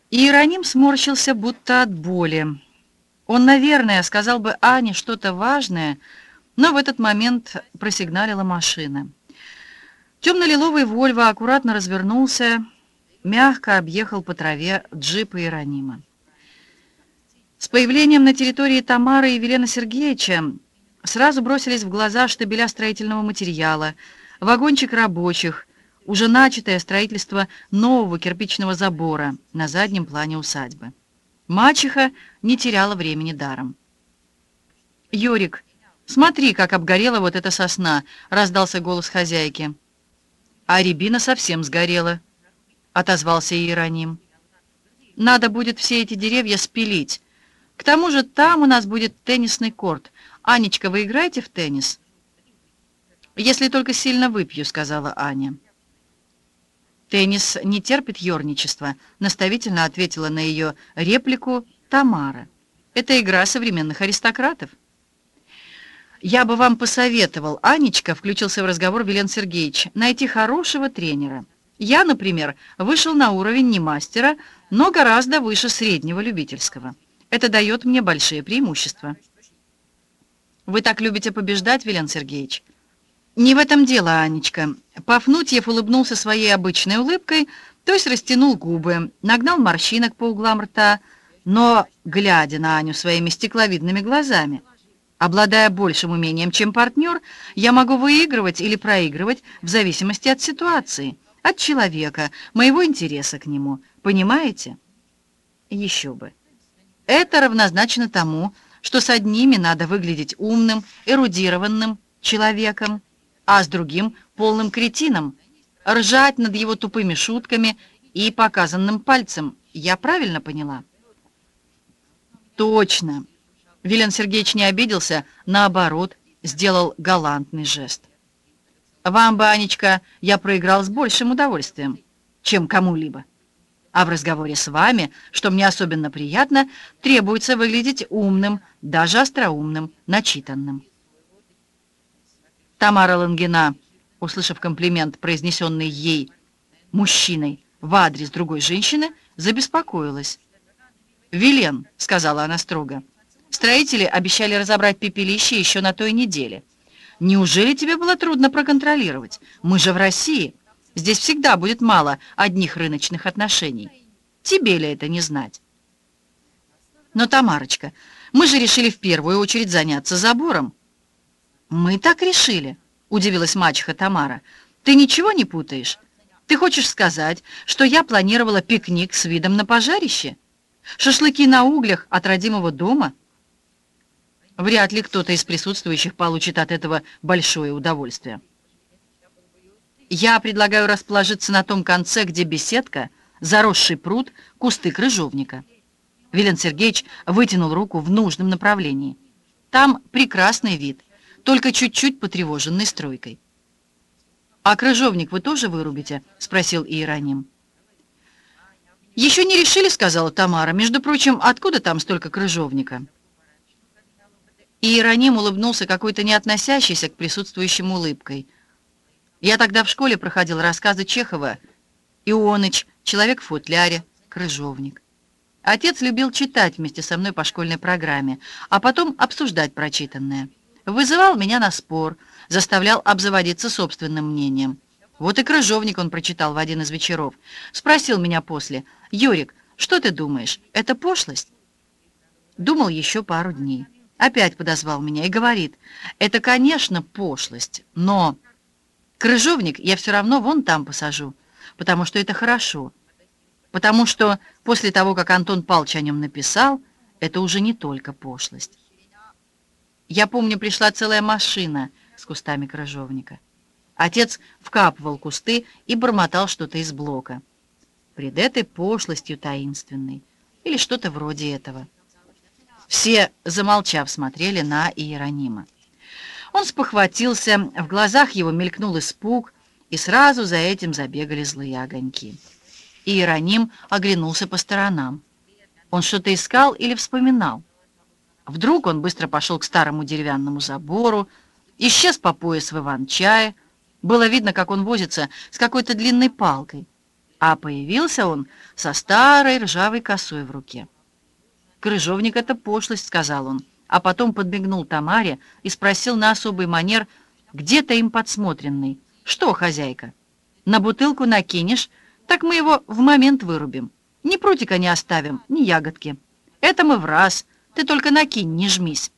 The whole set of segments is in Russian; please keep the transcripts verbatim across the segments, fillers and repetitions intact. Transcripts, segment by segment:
Иероним сморщился, будто от боли. Он, наверное, сказал бы Ане что-то важное, но в этот момент просигналила машина. Темно-лиловый «Вольво» аккуратно развернулся, мягко объехал по траве джип Иеронима. С появлением на территории Тамары и Велена Сергеевича сразу бросились в глаза штабеля строительного материала, вагончик рабочих, уже начатое строительство нового кирпичного забора на заднем плане усадьбы. Мачеха не теряла времени даром. «Йорик, смотри, как обгорела вот эта сосна!» — раздался голос хозяйки. «А рябина совсем сгорела», — отозвался Иероним. «Надо будет все эти деревья спилить. К тому же там у нас будет теннисный корт. Анечка, вы играете в теннис?» «Если только сильно выпью», — сказала Аня. «Теннис не терпит ёрничества», — наставительно ответила на ее реплику Тамара. «Это игра современных аристократов». «Я бы вам посоветовал, Анечка», — включился в разговор Велен Сергеевич, «найти хорошего тренера. Я, например, вышел на уровень не мастера, но гораздо выше среднего любительского. Это дает мне большие преимущества». «Вы так любите побеждать, Велен Сергеевич?» «Не в этом дело, Анечка». Пафнутьев улыбнулся своей обычной улыбкой, то есть растянул губы, нагнал морщинок по углам рта, но, глядя на Аню своими стекловидными глазами, обладая большим умением, чем партнер, я могу выигрывать или проигрывать в зависимости от ситуации, от человека, моего интереса к нему. Понимаете? Еще бы. Это равнозначно тому, что с одними надо выглядеть умным, эрудированным человеком, а с другим — полным кретином, ржать над его тупыми шутками и показанным пальцем. Я правильно поняла? Точно. Велен Сергеевич не обиделся, наоборот, сделал галантный жест. Вам бы, Анечка, я проиграл с большим удовольствием, чем кому-либо. А в разговоре с вами, что мне особенно приятно, требуется выглядеть умным, даже остроумным, начитанным. Тамара Лангина, услышав комплимент, произнесенный ей, мужчиной, в адрес другой женщины, забеспокоилась. «Велен», — сказала она строго, — «строители обещали разобрать пепелище еще на той неделе. Неужели тебе было трудно проконтролировать? Мы же в России. Здесь всегда будет мало одних рыночных отношений. Тебе ли это не знать?» «Но, Тамарочка, мы же решили в первую очередь заняться забором». «Мы так решили», — удивилась мачеха Тамара. «Ты ничего не путаешь? Ты хочешь сказать, что я планировала пикник с видом на пожарище? Шашлыки на углях от родимого дома?» Вряд ли кто-то из присутствующих получит от этого большое удовольствие. «Я предлагаю расположиться на том конце, где беседка, заросший пруд, кусты крыжовника». Велен Сергеевич вытянул руку в нужном направлении. «Там прекрасный вид, только чуть-чуть потревоженный стройкой». «А крыжовник вы тоже вырубите?» — спросил Иероним. «Еще не решили», — сказала Тамара. «Между прочим, откуда там столько крыжовника?» Иероним улыбнулся какой-то не относящейся к присутствующим улыбкой. «Я тогда в школе проходил рассказы Чехова. Ионыч, человек в футляре, крыжовник. Отец любил читать вместе со мной по школьной программе, а потом обсуждать прочитанное. Вызывал меня на спор, заставлял обзаводиться собственным мнением. Вот и крыжовник он прочитал в один из вечеров. Спросил меня после: «Йорик, что ты думаешь, это пошлость?» Думал еще пару дней. Опять подозвал меня и говорит: «Это, конечно, пошлость, но крыжовник я все равно вон там посажу, потому что это хорошо, потому что после того, как Антон Павлович о нем написал, это уже не только пошлость». Я помню, пришла целая машина с кустами крыжовника. Отец вкапывал кусты и бормотал что-то из блока. Пред этой пошлостью таинственной, или что-то вроде этого. Все, замолчав, смотрели на Иеронима. Он спохватился, в глазах его мелькнул испуг, и сразу за этим забегали злые огоньки. Иероним оглянулся по сторонам. Он что-то искал или вспоминал. Вдруг он быстро пошел к старому деревянному забору, исчез по пояс в иван-чае. Было видно, как он возится с какой-то длинной палкой. А появился он со старой ржавой косой в руке. «Крыжовник — это пошлость», — сказал он, а потом подмигнул Тамаре и спросил на особый манер, где-то им подсмотренный: «Что, хозяйка, на бутылку накинешь, так мы его в момент вырубим. Ни прутика не оставим, ни ягодки. Это мы в раз, ты только накинь, не жмись».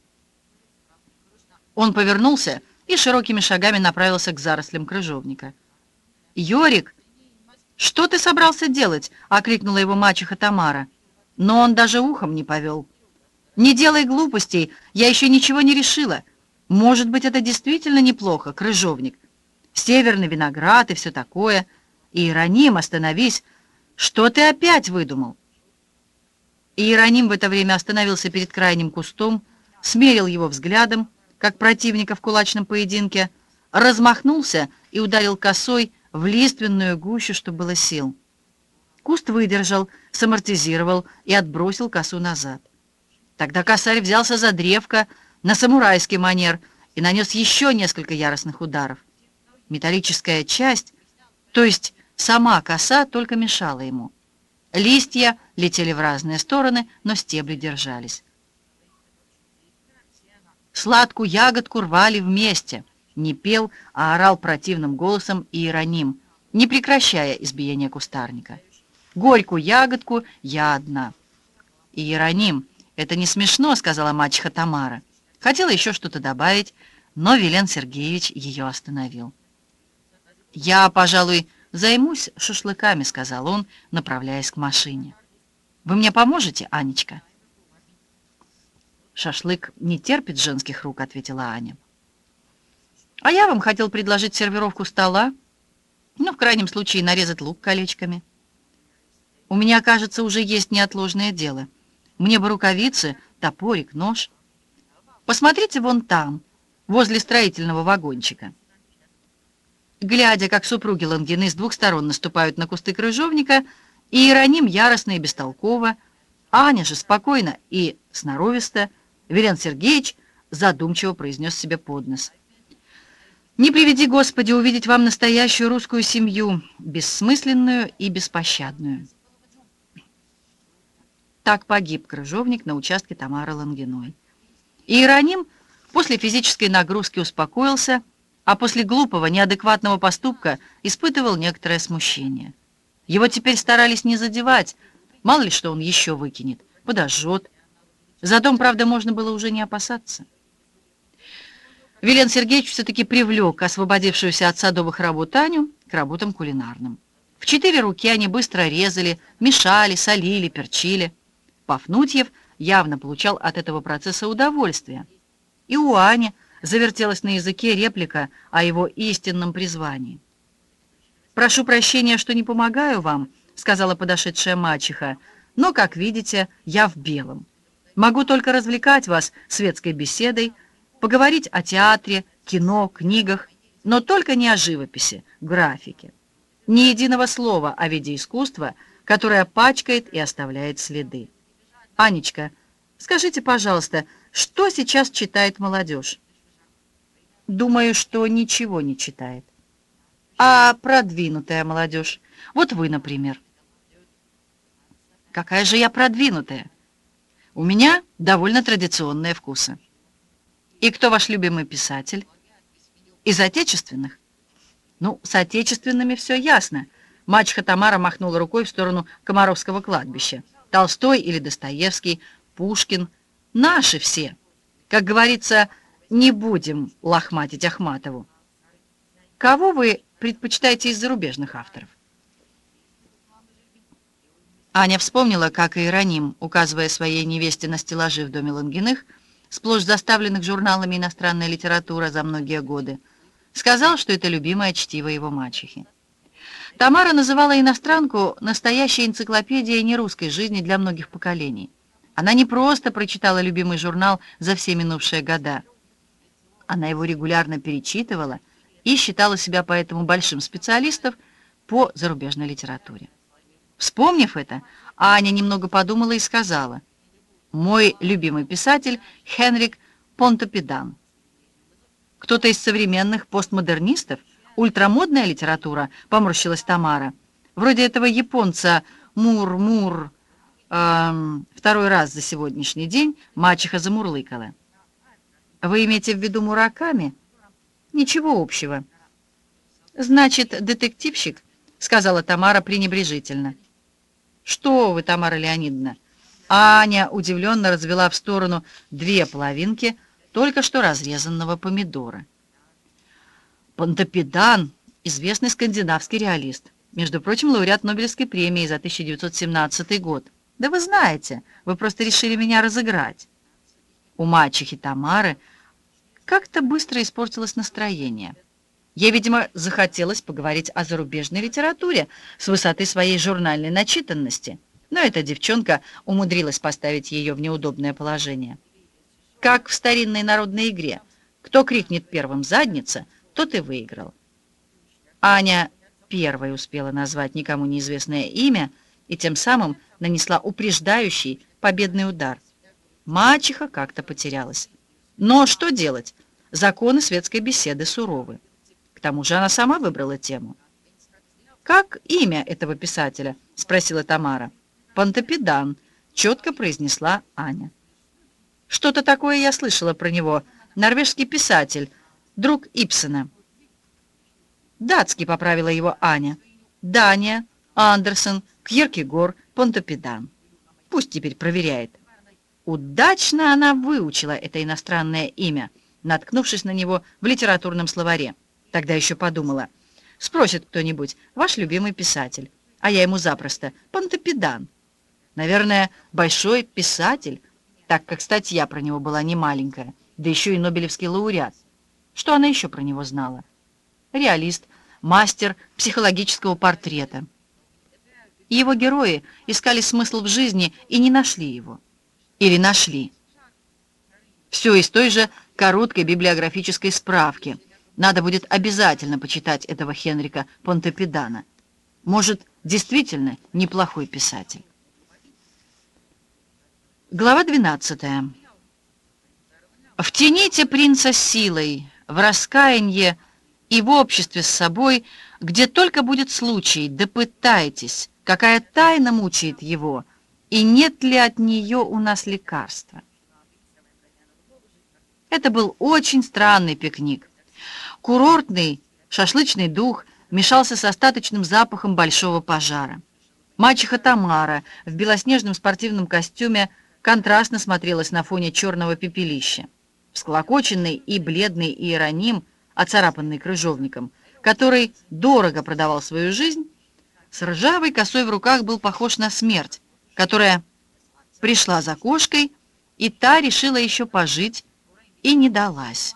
Он повернулся и широкими шагами направился к зарослям крыжовника. «Йорик, что ты собрался делать?» — окликнула его мачеха Тамара. Но он даже ухом не повел. «Не делай глупостей, я еще ничего не решила. Может быть, это действительно неплохо, крыжовник. Северный виноград и все такое. Иероним, остановись. Что ты опять выдумал?» Иероним в это время остановился перед крайним кустом, смерил его взглядом, как противника в кулачном поединке, размахнулся и ударил косой в лиственную гущу, что было сил. Куст выдержал, самортизировал и отбросил косу назад. Тогда косарь взялся за древко на самурайский манер и нанес еще несколько яростных ударов. Металлическая часть, то есть сама коса, только мешала ему. Листья летели в разные стороны, но стебли держались. Сладкую ягодку рвали вместе. Не пел, а орал противным голосом Иероним, не прекращая избиения кустарника. «Горькую ягодку я одна». «Иероним, это не смешно», — сказала мачеха Тамара. Хотела еще что-то добавить, но Вилен Сергеевич ее остановил. «Я, пожалуй, займусь шашлыками», — сказал он, направляясь к машине. «Вы мне поможете, Анечка?» «Шашлык не терпит женских рук», — ответила Аня. «А я вам хотел предложить сервировку стола, ну, в крайнем случае, нарезать лук колечками. У меня, кажется, уже есть неотложное дело. Мне бы рукавицы, топорик, нож. Посмотрите вон там, возле строительного вагончика». Глядя, как супруги Лангины с двух сторон наступают на кусты крыжовника, Иероним яростно и бестолково, Аня же спокойно и сноровисто, Вилен Сергеевич задумчиво произнес себе под нос: «Не приведи, Господи, увидеть вам настоящую русскую семью, бессмысленную и беспощадную». Так погиб крыжовник на участке Тамары Лангиной. Иероним после физической нагрузки успокоился, а после глупого, неадекватного поступка испытывал некоторое смущение. Его теперь старались не задевать, мало ли что он еще выкинет, подожжет. За дом, правда, можно было уже не опасаться. Вилен Сергеевич все-таки привлек освободившуюся от садовых работ Аню к работам кулинарным. В четыре руки они быстро резали, мешали, солили, перчили. Пафнутьев явно получал от этого процесса удовольствие. И у Ани завертелась на языке реплика о его истинном призвании. «Прошу прощения, что не помогаю вам», — сказала подошедшая мачеха, «но, как видите, я в белом. Могу только развлекать вас светской беседой, поговорить о театре, кино, книгах, но только не о живописи, графике. Ни единого слова о виде искусства, которое пачкает и оставляет следы. Анечка, скажите, пожалуйста, что сейчас читает молодежь?» «Думаю, что ничего не читает». «А продвинутая молодежь? Вот вы, например». «Какая же я продвинутая? У меня довольно традиционные вкусы». «И кто ваш любимый писатель?» «Из отечественных?» «Ну, с отечественными все ясно». Мачеха Тамара махнула рукой в сторону Комаровского кладбища. «Толстой или Достоевский, Пушкин. Наши все. Как говорится, не будем лохматить Ахматову. Кого вы предпочитаете из зарубежных авторов?» Аня вспомнила, как Иероним, указывая своей невесте на стеллажи в доме Лангиных, сплошь заставленных журналами иностранной литературы за многие годы, сказал, что это любимое чтиво его мачехи. Тамара называла иностранку настоящей энциклопедией нерусской жизни для многих поколений. Она не просто прочитала любимый журнал за все минувшие года. Она его регулярно перечитывала и считала себя поэтому большим специалистом по зарубежной литературе. Вспомнив это, Аня немного подумала и сказала: «Мой любимый писатель Хенрик Понтопидан». «Кто-то из современных постмодернистов? Ультрамодная литература?» — поморщилась Тамара. Вроде этого японца Мур-Мур. Эм, второй раз за сегодняшний день мачеха замурлыкала. Вы имеете в виду Мураками? Ничего общего. Значит, детективщик, сказала Тамара пренебрежительно. Что вы, Тамара Леонидовна? Аня удивленно развела в сторону две половинки только что разрезанного помидора. Понтопидан, известный скандинавский реалист. Между прочим, лауреат Нобелевской премии за тысяча девятьсот семнадцатый год. Да вы знаете, вы просто решили меня разыграть. У мачехи Тамары как-то быстро испортилось настроение. Ей, видимо, захотелось поговорить о зарубежной литературе с высоты своей журнальной начитанности, но эта девчонка умудрилась поставить ее в неудобное положение. Как в старинной народной игре. Кто крикнет первым «задница», тот и выиграл. Аня первой успела назвать никому неизвестное имя и тем самым нанесла упреждающий победный удар. Мачеха как-то потерялась. Но что делать? Законы светской беседы суровы. К тому же она сама выбрала тему. «Как имя этого писателя?» — спросила Тамара. «Понтопидан», — четко произнесла Аня. «Что-то такое я слышала про него. Норвежский писатель, друг Ибсена». «Датский», — поправила его Аня. «Дания, Андерсен, Кьеркегор, Понтопидан. Пусть теперь проверяет». Удачно она выучила это иностранное имя, наткнувшись на него в литературном словаре. Тогда еще подумала, спросит кто-нибудь, ваш любимый писатель, а я ему запросто, Понтопидан. Наверное, большой писатель, так как статья про него была не маленькая, да еще и Нобелевский лауреат. Что она еще про него знала? Реалист, мастер психологического портрета. Его герои искали смысл в жизни и не нашли его. Или нашли. Все из той же короткой библиографической справки. Надо будет обязательно почитать этого Хенрика Понтопидана. Может, действительно неплохой писатель. Глава двенадцатая. «Втяните принца силой, в раскаяние и в обществе с собой, где только будет случай, допытайтесь, какая тайна мучает его, и нет ли от нее у нас лекарства». Это был очень странный пикник. Курортный шашлычный дух мешался с остаточным запахом большого пожара. Мачеха Тамара в белоснежном спортивном костюме контрастно смотрелась на фоне черного пепелища. Всклокоченный и бледный Иероним, оцарапанный крыжовником, который дорого продавал свою жизнь, с ржавой косой в руках был похож на смерть, которая пришла за кошкой, и та решила еще пожить, и не далась.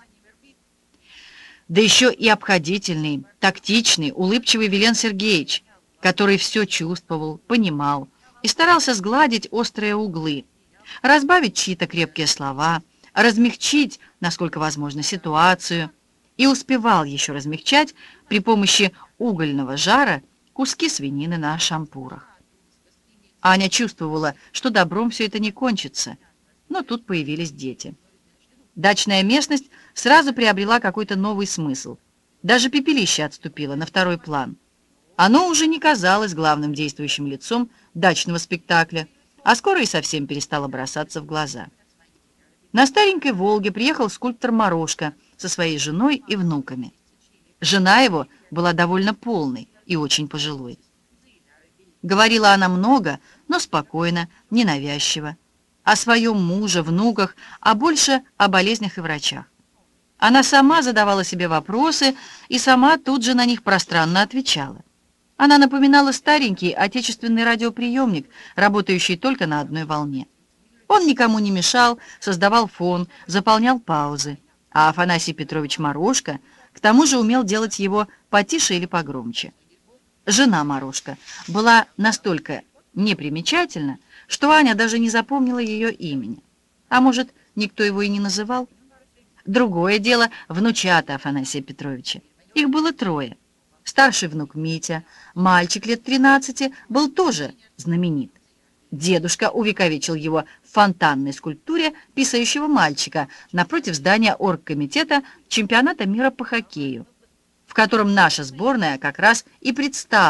Да еще и обходительный, тактичный, улыбчивый Вилен Сергеевич, который все чувствовал, понимал и старался сгладить острые углы, разбавить чьи-то крепкие слова, размягчить, насколько возможно, ситуацию, и успевал еще размягчать при помощи угольного жара куски свинины на шампурах. Аня чувствовала, что добром все это не кончится, но тут появились дети. Дачная местность сразу приобрела какой-то новый смысл. Даже пепелище отступило на второй план. Оно уже не казалось главным действующим лицом дачного спектакля, а скоро и совсем перестало бросаться в глаза. На старенькой «Волге» приехал скульптор Морошка со своей женой и внуками. Жена его была довольно полной и очень пожилой. Говорила она много, но спокойно, ненавязчиво. О своем муже, внуках, а больше о болезнях и врачах. Она сама задавала себе вопросы и сама тут же на них пространно отвечала. Она напоминала старенький отечественный радиоприемник, работающий только на одной волне. Он никому не мешал, создавал фон, заполнял паузы, а Афанасий Петрович Морошка к тому же умел делать его потише или погромче. Жена Морошка была настолько непримечательна, что Аня даже не запомнила ее имени. А может, никто его и не называл? Другое дело внучата Афанасия Петровича. Их было трое. Старший внук Митя, мальчик лет тринадцати, был тоже знаменит. Дедушка увековечил его в фонтанной скульптуре писающего мальчика напротив здания оргкомитета чемпионата мира по хоккею, в котором наша сборная как раз и предстала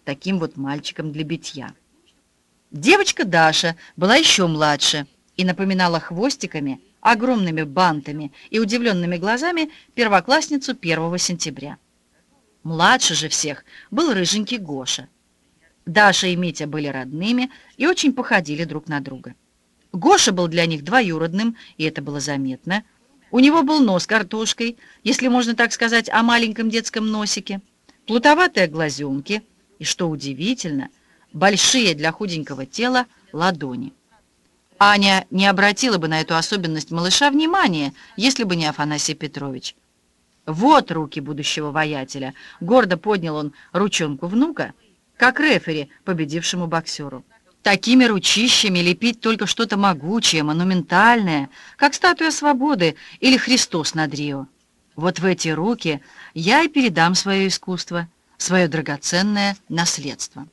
таким вот мальчиком для битья. Девочка Даша была еще младше и напоминала хвостиками, огромными бантами и удивленными глазами первоклассницу первого сентября. Младше же всех был рыженький Гоша. Даша и Митя были родными и очень походили друг на друга. Гоша был для них двоюродным, и это было заметно. У него был нос картошкой, если можно так сказать о маленьком детском носике, плутоватые глазенки и, что удивительно, большие для худенького тела ладони. Аня не обратила бы на эту особенность малыша внимания, если бы не Афанасий Петрович. Вот руки будущего воятеля. Гордо поднял он ручонку внука, как рефери победившему боксеру. Такими ручищами лепить только что-то могучее, монументальное, как статуя свободы или Христос над Рио. Вот в эти руки я и передам свое искусство, свое драгоценное наследство.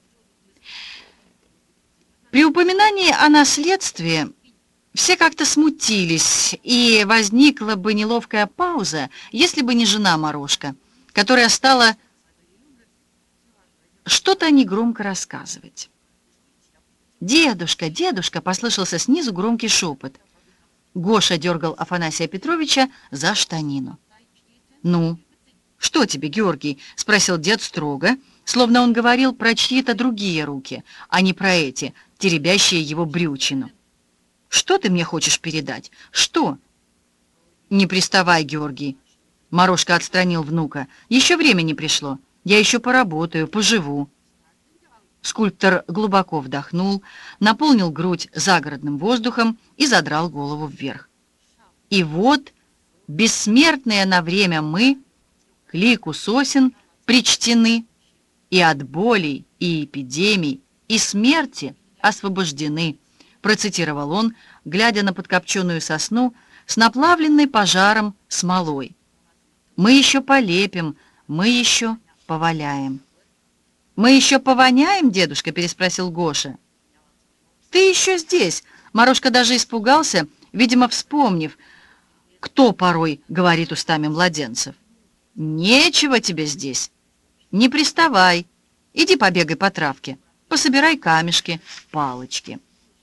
При упоминании о наследстве все как-то смутились, и возникла бы неловкая пауза, если бы не жена Морошка, которая стала что-то негромко рассказывать. «Дедушка, дедушка!» — послышался снизу громкий шепот. Гоша дергал Афанасия Петровича за штанину. «Ну, что тебе, Георгий?» — спросил дед строго, словно он говорил про чьи-то другие руки, а не про эти, теребящие его брючину. «Что ты мне хочешь передать? Что?» «Не приставай, Георгий!» Морошка отстранил внука. «Еще время не пришло. Я еще поработаю, поживу». Скульптор глубоко вдохнул, наполнил грудь загородным воздухом и задрал голову вверх. И вот, бессмертные на время мы, к лику сосен причтены, и от болей, и эпидемий, и смерти освобождены, процитировал он, глядя на подкопченую сосну с наплавленной пожаром смолой. Мы еще полепим, мы еще поваляем. «Мы еще повоняем, дедушка?» — переспросил Гоша. «Ты еще здесь!» — Морошка даже испугался, видимо, вспомнив, кто порой говорит устами младенцев. «Нечего тебе здесь! Не приставай! Иди побегай по травке, пособирай камешки, палочки!»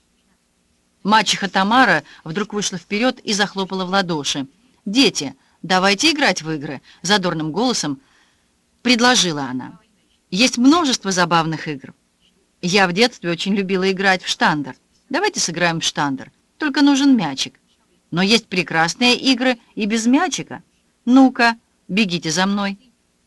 Мачеха Тамара вдруг вышла вперед и захлопала в ладоши. «Дети, давайте играть в игры!» — задорным голосом предложила она. Есть множество забавных игр. Я в детстве очень любила играть в штандер. Давайте сыграем в штандер. Только нужен мячик. Но есть прекрасные игры и без мячика. Ну-ка, бегите за мной.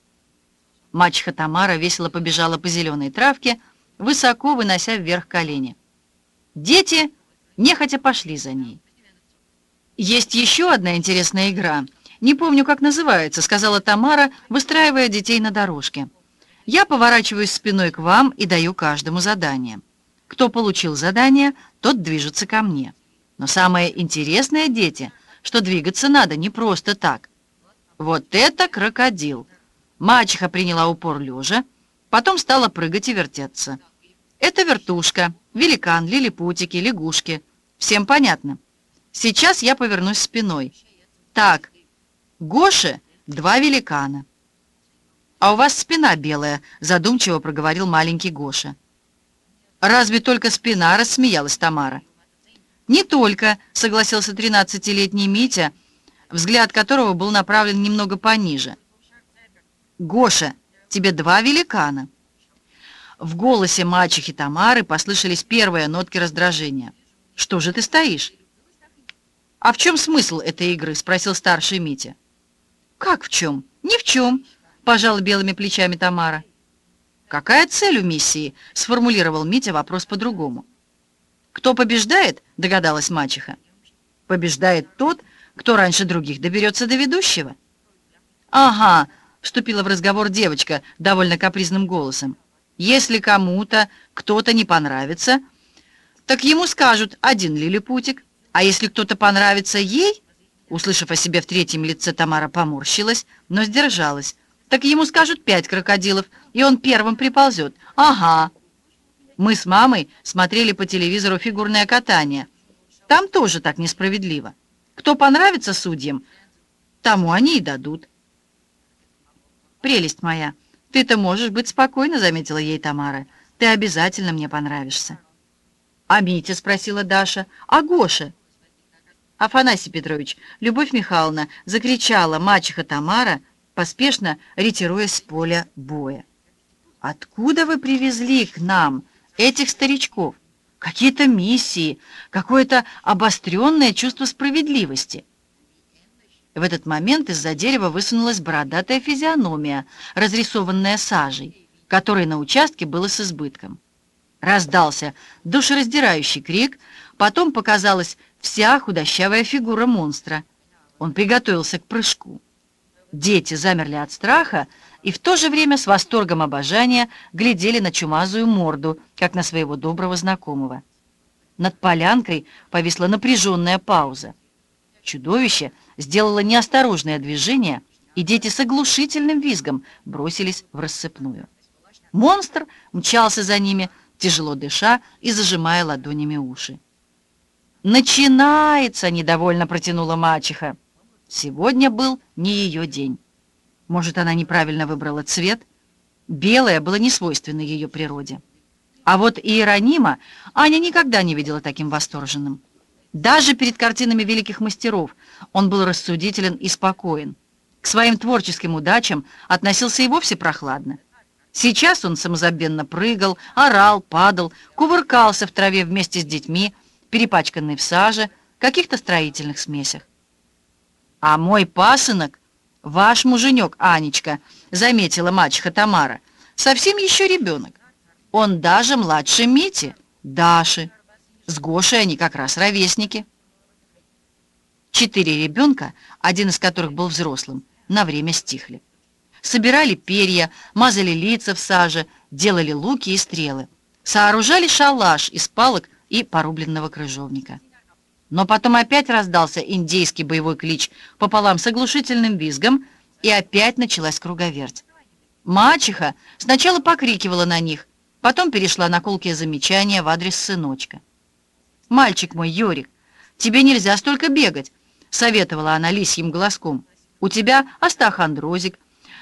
Мачеха Тамара весело побежала по зеленой травке, высоко вынося вверх колени. Дети нехотя пошли за ней. Есть еще одна интересная игра. Не помню, как называется, сказала Тамара, выстраивая детей на дорожке. Я поворачиваюсь спиной к вам и даю каждому задание. Кто получил задание, тот движется ко мне. Но самое интересное, дети, что двигаться надо не просто так. Вот это крокодил. Мачеха приняла упор лежа, потом стала прыгать и вертеться. Это вертушка, великан, лилипутики, лягушки. Всем понятно? Сейчас я повернусь спиной. Так, Гоше два великана. «А у вас спина белая», — задумчиво проговорил маленький Гоша. «Разве только спина?» — рассмеялась Тамара. «Не только», — согласился тринадцатилетний Митя, взгляд которого был направлен немного пониже. «Гоша, тебе два великана». В голосе мачехи Тамары послышались первые нотки раздражения. «Что же ты стоишь?» «А в чем смысл этой игры?» — спросил старший Митя. «Как в чем?» «Ни в чем», — пожала белыми плечами Тамара. «Какая цель у миссии?» — сформулировал Митя вопрос по-другому. «Кто побеждает?» — догадалась мачеха. «Побеждает тот, кто раньше других доберется до ведущего». «Ага», — вступила в разговор девочка довольно капризным голосом. «Если кому-то кто-то не понравится, так ему скажут один лилипутик, а если кто-то понравится ей...» Услышав о себе в третьем лице, Тамара поморщилась, но сдержалась. «Так ему скажут пять крокодилов, и он первым приползет». «Ага». Мы с мамой смотрели по телевизору фигурное катание. Там тоже так несправедливо. Кто понравится судьям, тому они и дадут. «Прелесть моя, «Ты-то можешь быть спокойна», — заметила ей Тамара. «Ты обязательно мне понравишься». «А Митя?» — спросила Даша. «А Гоша?» «Афанасий Петрович, Любовь Михайловна!» — закричала мачеха Тамара, поспешно ретируясь с поля боя. «Откуда вы привезли к нам этих старичков? Какие-то миссии, какое-то обостренное чувство справедливости». В этот момент из-за дерева высунулась бородатая физиономия, разрисованная сажей, которой на участке было с избытком. Раздался душераздирающий крик, потом показалась вся худощавая фигура монстра. Он приготовился к прыжку. Дети замерли от страха и в то же время с восторгом обожания глядели на чумазую морду, как на своего доброго знакомого. Над полянкой повисла напряженная пауза. Чудовище сделало неосторожное движение, и дети с оглушительным визгом бросились в рассыпную. Монстр мчался за ними, тяжело дыша и зажимая ладонями уши. «Начинается!» — недовольно протянула мачеха. Сегодня был не ее день. Может, она неправильно выбрала цвет? Белое было не свойственно ее природе. А вот Иеронима Аня никогда не видела таким восторженным. Даже перед картинами великих мастеров он был рассудителен и спокоен. К своим творческим удачам относился и вовсе прохладно. Сейчас он самозабвенно прыгал, орал, падал, кувыркался в траве вместе с детьми, перепачканный в саже, каких-то строительных смесях. «А мой пасынок, ваш муженек, Анечка», — заметила мачеха Тамара, — «совсем еще ребенок. Он даже младше Мити, Даши. С Гошей они как раз ровесники». Четыре ребенка, один из которых был взрослым, на время стихли. Собирали перья, мазали лица в саже, делали луки и стрелы, сооружали шалаш из палок и порубленного крыжовника. Но потом опять раздался индейский боевой клич пополам с оглушительным визгом, и опять началась круговерть. Мачеха сначала покрикивала на них, потом перешла на колкие замечания в адрес сыночка. «Мальчик мой, Йорик, тебе нельзя столько бегать», — советовала она лисьим голоском. «У тебя остеохондрозик,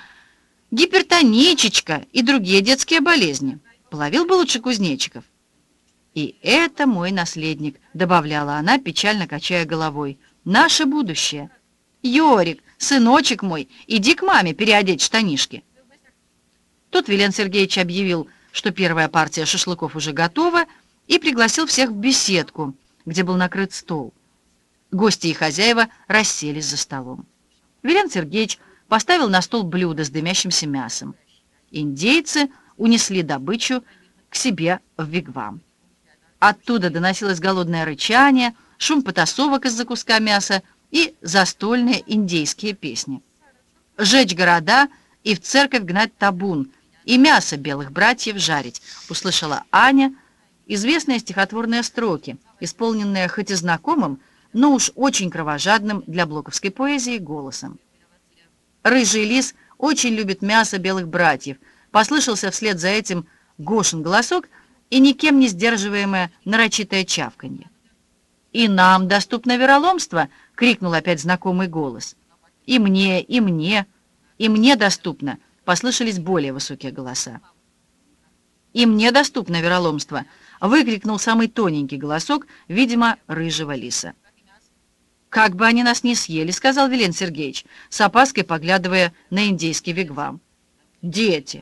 гипертоничечка и другие детские болезни. Половил бы лучше кузнечиков». «И это мой наследник», — добавляла она, печально качая головой. «Наше будущее. Йорик, сыночек мой, иди к маме переодеть штанишки». Тут Вилен Сергеевич объявил, что первая партия шашлыков уже готова, и пригласил всех в беседку, где был накрыт стол. Гости и хозяева расселись за столом. Вилен Сергеевич поставил на стол блюдо с дымящимся мясом. Индейцы унесли добычу к себе в вигвам. Оттуда доносилось голодное рычание, шум потасовок из-за куска мяса и застольные индейские песни. «Жечь города и в церковь гнать табун, и мясо белых братьев жарить», услышала Аня известные стихотворные строки, исполненные хоть и знакомым, но уж очень кровожадным для блоковской поэзии голосом. «Рыжий лис очень любит мясо белых братьев», послышался вслед за этим Гошин голосок и никем не сдерживаемое нарочитое чавканье. «И нам доступно вероломство!» — крикнул опять знакомый голос. «И мне, и мне, и мне доступно!» — послышались более высокие голоса. «И мне доступно вероломство!» — выкрикнул самый тоненький голосок, видимо, рыжего лиса. «Как бы они нас не съели!» — сказал Вилен Сергеевич, с опаской поглядывая на индейский вигвам. «Дети!»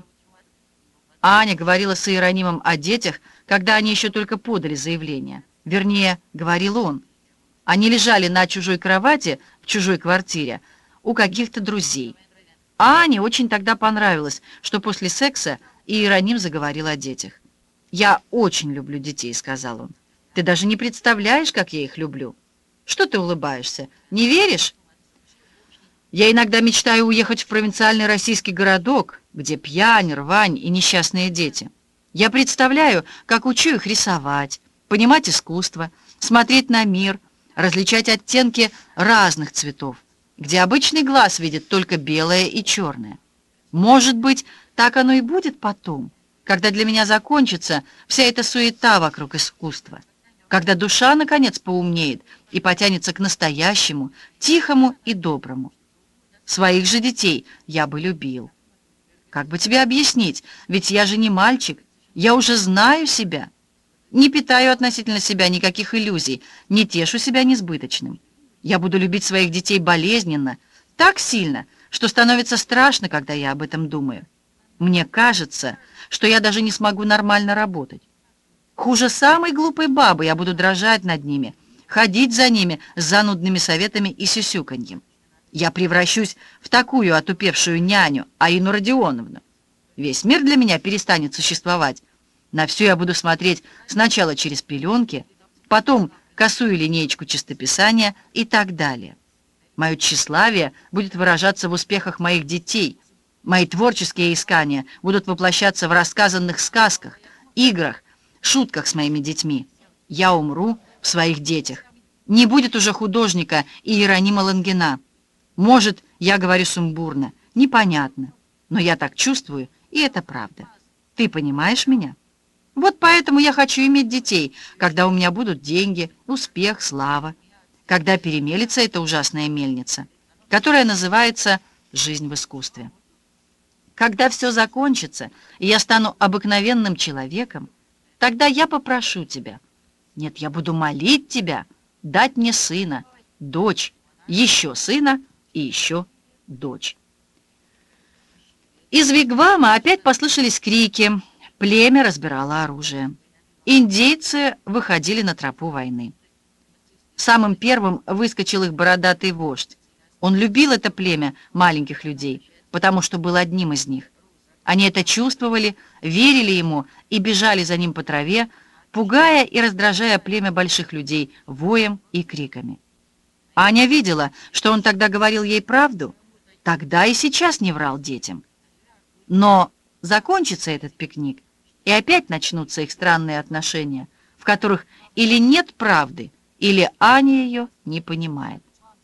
Аня говорила с Иеронимом о детях, когда они еще только подали заявление. Вернее, говорил он. Они лежали на чужой кровати в чужой квартире у каких-то друзей. А Ане очень тогда понравилось, что после секса Иероним заговорил о детях. «Я очень люблю детей», — сказал он. «Ты даже не представляешь, как я их люблю. Что ты улыбаешься? Не веришь? Я иногда мечтаю уехать в провинциальный российский городок, где пьянь, рвань и несчастные дети. Я представляю, как учу их рисовать, понимать искусство, смотреть на мир, различать оттенки разных цветов, где обычный глаз видит только белое и черное. Может быть, так оно и будет потом, когда для меня закончится вся эта суета вокруг искусства, когда душа, наконец, поумнеет и потянется к настоящему, тихому и доброму. Своих же детей я бы любил. Как бы тебе объяснить? Ведь я же не мальчик. Я уже знаю себя. Не питаю относительно себя никаких иллюзий, не тешу себя несбыточным. Я буду любить своих детей болезненно, так сильно, что становится страшно, когда я об этом думаю. Мне кажется, что я даже не смогу нормально работать. Хуже самой глупой бабы я буду дрожать над ними, ходить за ними с занудными советами и сюсюканьем. Я превращусь в такую отупевшую няню, Аину Родионовну. Весь мир для меня перестанет существовать. На все я буду смотреть сначала через пеленки, потом косую линеечку чистописания и так далее. Мое тщеславие будет выражаться в успехах моих детей. Мои творческие искания будут воплощаться в рассказанных сказках, играх, шутках с моими детьми. Я умру в своих детях. Не будет уже художника Иеронима Лангина. Может, я говорю сумбурно, непонятно, но я так чувствую, и это правда. Ты понимаешь меня? Вот поэтому я хочу иметь детей, когда у меня будут деньги, успех, слава, когда перемелится эта ужасная мельница, которая называется «жизнь в искусстве». Когда все закончится, и я стану обыкновенным человеком, тогда я попрошу тебя, нет, я буду молить тебя дать мне сына, дочь, еще сына и еще дочь. Из вигвама опять послышались крики. Племя разбирало оружие. Индейцы выходили на тропу войны. Самым первым выскочил их бородатый вождь. Он любил это племя маленьких людей, потому что был одним из них. Они это чувствовали, верили ему и бежали за ним по траве, пугая и раздражая племя больших людей воем и криками. Аня видела, что он тогда говорил ей правду, тогда и сейчас не врал детям. Но закончится этот пикник, и опять начнутся их странные отношения, в которых или нет правды, или Аня ее не понимает.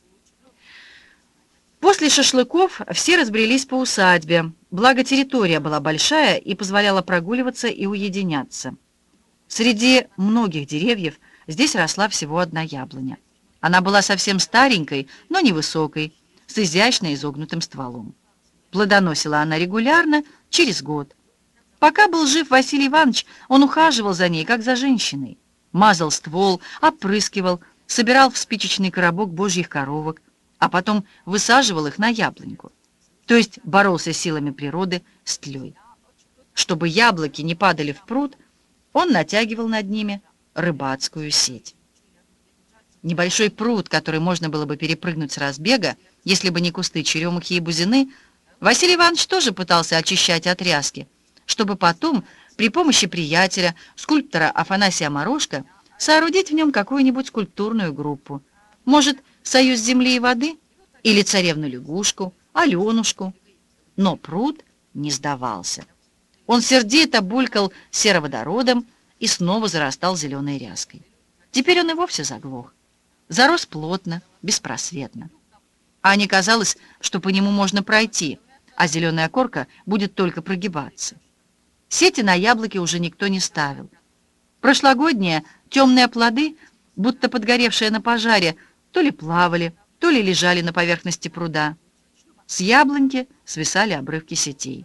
После шашлыков все разбрелись по усадьбе, благо территория была большая и позволяла прогуливаться и уединяться. Среди многих деревьев здесь росла всего одна яблоня. Она была совсем старенькой, но невысокой, с изящно изогнутым стволом. Плодоносила она регулярно, через год. Пока был жив Василий Иванович, он ухаживал за ней, как за женщиной. Мазал ствол, опрыскивал, собирал в спичечный коробок божьих коровок, а потом высаживал их на яблоньку. То есть боролся силами природы с тлей. Чтобы яблоки не падали в пруд, он натягивал над ними рыбацкую сеть. Небольшой пруд, который можно было бы перепрыгнуть с разбега, если бы не кусты черемухи и бузины, Василий Иванович тоже пытался очищать от ряски, чтобы потом при помощи приятеля, скульптора Афанасия Морошко, соорудить в нем какую-нибудь скульптурную группу. Может, «Союз земли и воды» или «Царевну-лягушку», «Аленушку». Но пруд не сдавался. Он сердито булькал сероводородом и снова зарастал зеленой ряской. Теперь он и вовсе заглох. Зарос плотно, беспросветно. Ане казалось, что по нему можно пройти, а зеленая корка будет только прогибаться. Сети на яблоке уже никто не ставил. Прошлогодние темные плоды, будто подгоревшие на пожаре, то ли плавали, то ли лежали на поверхности пруда. С яблоньки свисали обрывки сетей.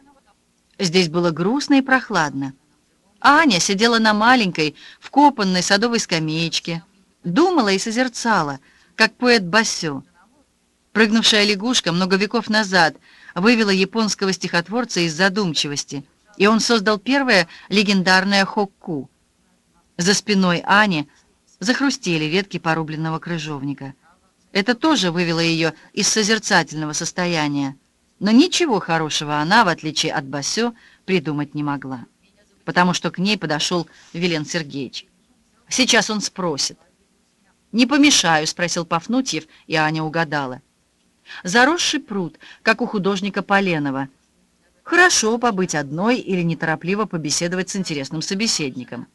Здесь было грустно и прохладно. Аня сидела на маленькой, вкопанной садовой скамеечке, думала и созерцала, как поэт Бассё. Прыгнувшая лягушка много веков назад вывела японского стихотворца из задумчивости, и он создал первое легендарное хокку. За спиной Ани захрустели ветки порубленного крыжовника. Это тоже вывело ее из созерцательного состояния, но ничего хорошего она, в отличие от Бассё, придумать не могла, потому что к ней подошел Вилен Сергеевич. Сейчас он спросит. «Не помешаю?» — спросил Пафнутьев, и Аня угадала. Заросший пруд, как у художника Поленова. Хорошо побыть одной или неторопливо побеседовать с интересным собеседником.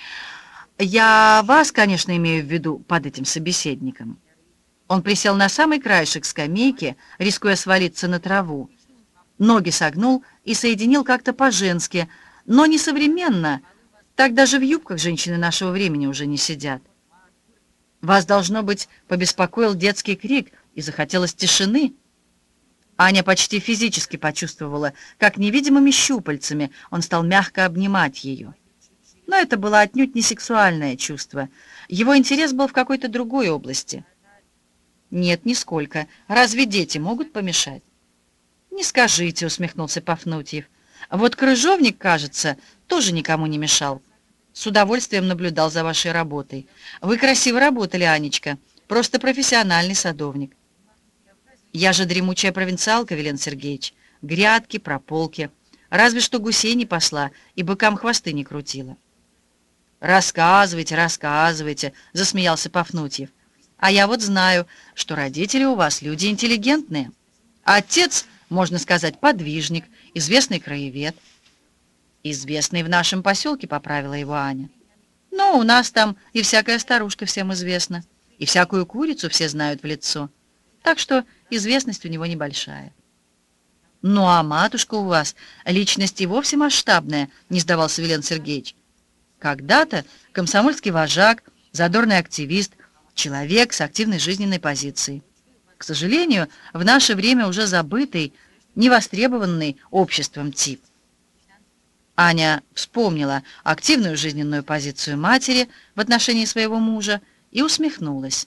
Я вас, конечно, имею в виду под этим собеседником. Он присел на самый краешек скамейки, рискуя свалиться на траву. Ноги согнул и соединил как-то по-женски, но не современно. Так даже в юбках женщины нашего времени уже не сидят. Вас, должно быть, побеспокоил детский крик и захотелось тишины. Аня почти физически почувствовала, как невидимыми щупальцами он стал мягко обнимать ее. Но это было отнюдь не сексуальное чувство. Его интерес был в какой-то другой области. «Нет, нисколько. Разве дети могут помешать?» «Не скажите», — усмехнулся Пафнутьев. «Вот крыжовник, кажется, тоже никому не мешал. С удовольствием наблюдал за вашей работой. Вы красиво работали, Анечка. Просто профессиональный садовник». «Я же дремучая провинциалка, Вилен Сергеевич. Грядки, прополки. Разве что гусей не пасла и быкам хвосты не крутила». «Рассказывайте, рассказывайте», — засмеялся Пафнутьев. «А я вот знаю, что родители у вас люди интеллигентные. Отец, можно сказать, подвижник, известный краевед». «Известный в нашем поселке», — поправила его Аня. «Но у нас там и всякая старушка всем известна, и всякую курицу все знают в лицо. Так что известность у него небольшая». «Ну а матушка у вас, личность и вовсе масштабная», — не сдавался Вилен Сергеевич. «Когда-то комсомольский вожак, задорный активист, человек с активной жизненной позицией. К сожалению, в наше время уже забытый, невостребованный обществом тип». Аня вспомнила активную жизненную позицию матери в отношении своего мужа и усмехнулась.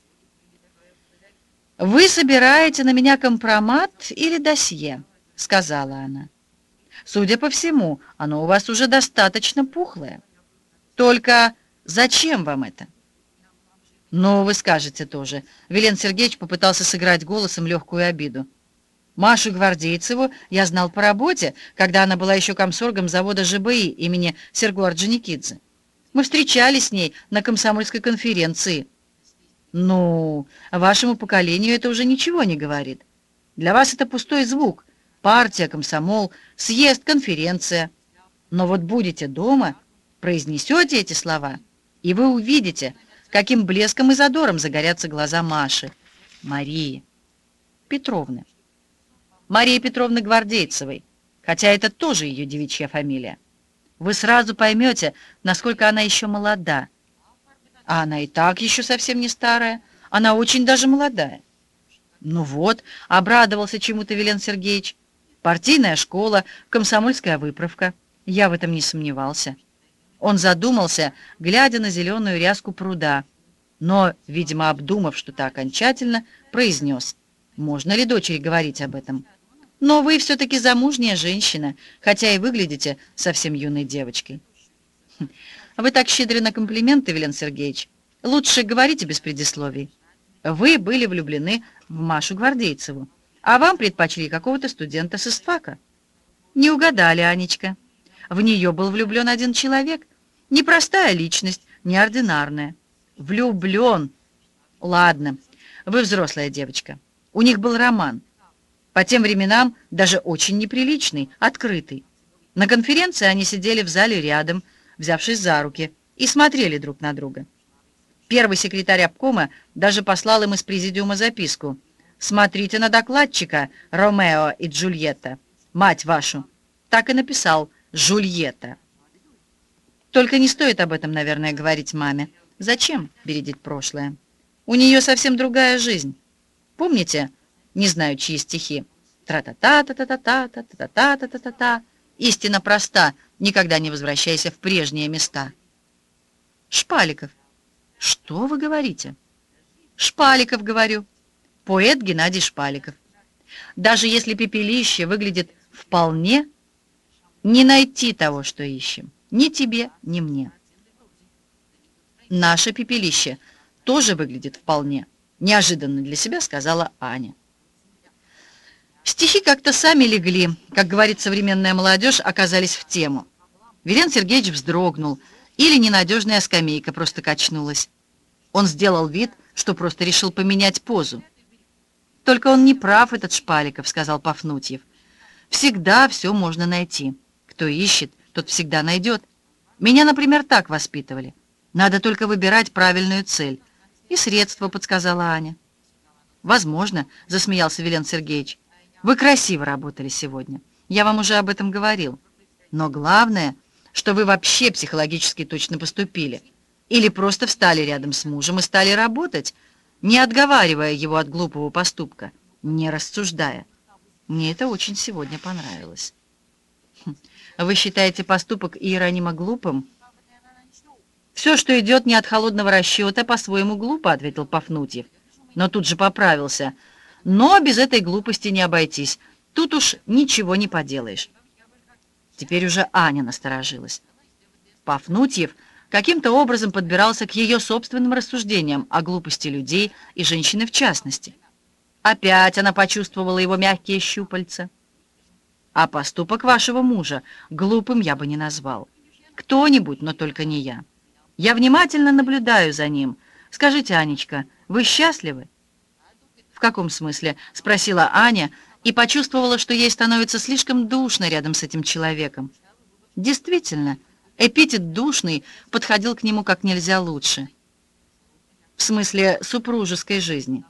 «Вы собираете на меня компромат или досье?» — сказала она. «Судя по всему, оно у вас уже достаточно пухлое. Только зачем вам это?» «Ну, вы скажете тоже». Вилен Сергеевич попытался сыграть голосом легкую обиду. «Машу Гвардейцеву я знал по работе, когда она была еще комсоргом завода ЖБИ имени Серго Орджоникидзе. Мы встречались с ней на комсомольской конференции». «Ну, вашему поколению это уже ничего не говорит. Для вас это пустой звук. Партия, комсомол, съезд, конференция. Но вот будете дома, произнесете эти слова, и вы увидите, каким блеском и задором загорятся глаза Маши, Марии Петровны. Марии Петровны Гвардейцевой, хотя это тоже ее девичья фамилия. Вы сразу поймете, насколько она еще молода. А она и так еще совсем не старая, она очень даже молодая. Ну вот, обрадовался чему-то Вилен Сергеевич. Партийная школа, комсомольская выправка. Я в этом не сомневался. Он задумался, глядя на зеленую ряску пруда, но, видимо, обдумав что-то окончательно, произнес: «Можно ли дочери говорить об этом? Но вы все-таки замужняя женщина, хотя и выглядите совсем юной девочкой». «Вы так щедры на комплименты, Вилен Сергеевич. Лучше говорите без предисловий. Вы были влюблены в Машу Гвардейцеву, а вам предпочли какого-то студента с истфака». «Не угадали, Анечка. В нее был влюблен один человек. Непростая личность, неординарная. Влюблен. Ладно, вы взрослая девочка. У них был роман. По тем временам даже очень неприличный, открытый. На конференции они сидели в зале рядом, взявшись за руки, и смотрели друг на друга. Первый секретарь обкома даже послал им из президиума записку: «Смотрите на докладчика, Ромео и Джульетта, мать вашу». Так и написал: «Жульетта». Только не стоит об этом, наверное, говорить маме. Зачем бередить прошлое? У нее совсем другая жизнь. Помните, не знаю, чьи стихи? Тра-та-та-та-та-та-та-та-та-та-та-та-та. Истина проста, никогда не возвращайся в прежние места. Шпаликов. Что вы говорите? Шпаликов, говорю. Поэт Геннадий Шпаликов. Даже если пепелище выглядит вполне, не найти того, что ищем. Ни тебе, ни мне. Наше пепелище тоже выглядит вполне. Неожиданно для себя сказала Аня. Стихи как-то сами легли, как говорит современная молодежь, оказались в тему. Вилен Сергеевич вздрогнул, или ненадежная скамейка просто качнулась. Он сделал вид, что просто решил поменять позу. «Только он не прав, этот Шпаликов», — сказал Пафнутьев. «Всегда все можно найти. Кто ищет, тот всегда найдет. Меня, например, так воспитывали. Надо только выбирать правильную цель. И средства», — подсказала Аня. «Возможно», — засмеялся Вилен Сергеевич. «Вы красиво работали сегодня. Я вам уже об этом говорил. Но главное, что вы вообще психологически точно поступили. Или просто встали рядом с мужем и стали работать, не отговаривая его от глупого поступка, не рассуждая. Мне это очень сегодня понравилось. Хм. Вы считаете поступок Иеронима глупым? Все, что идет не от холодного расчета, по-своему глупо, ответил Пафнутьев. Но тут же поправился. Но без этой глупости не обойтись. Тут уж ничего не поделаешь. Теперь уже Аня насторожилась. Пафнутьев каким-то образом подбирался к ее собственным рассуждениям о глупости людей и женщины в частности. Опять она почувствовала его мягкие щупальца. А поступок вашего мужа глупым я бы не назвал. Кто-нибудь, но только не я. Я внимательно наблюдаю за ним. Скажите, Анечка, вы счастливы? В каком смысле? Спросила Аня и почувствовала, что ей становится слишком душно рядом с этим человеком. Действительно, эпитет «душный» подходил к нему как нельзя лучше. В смысле супружеской жизни.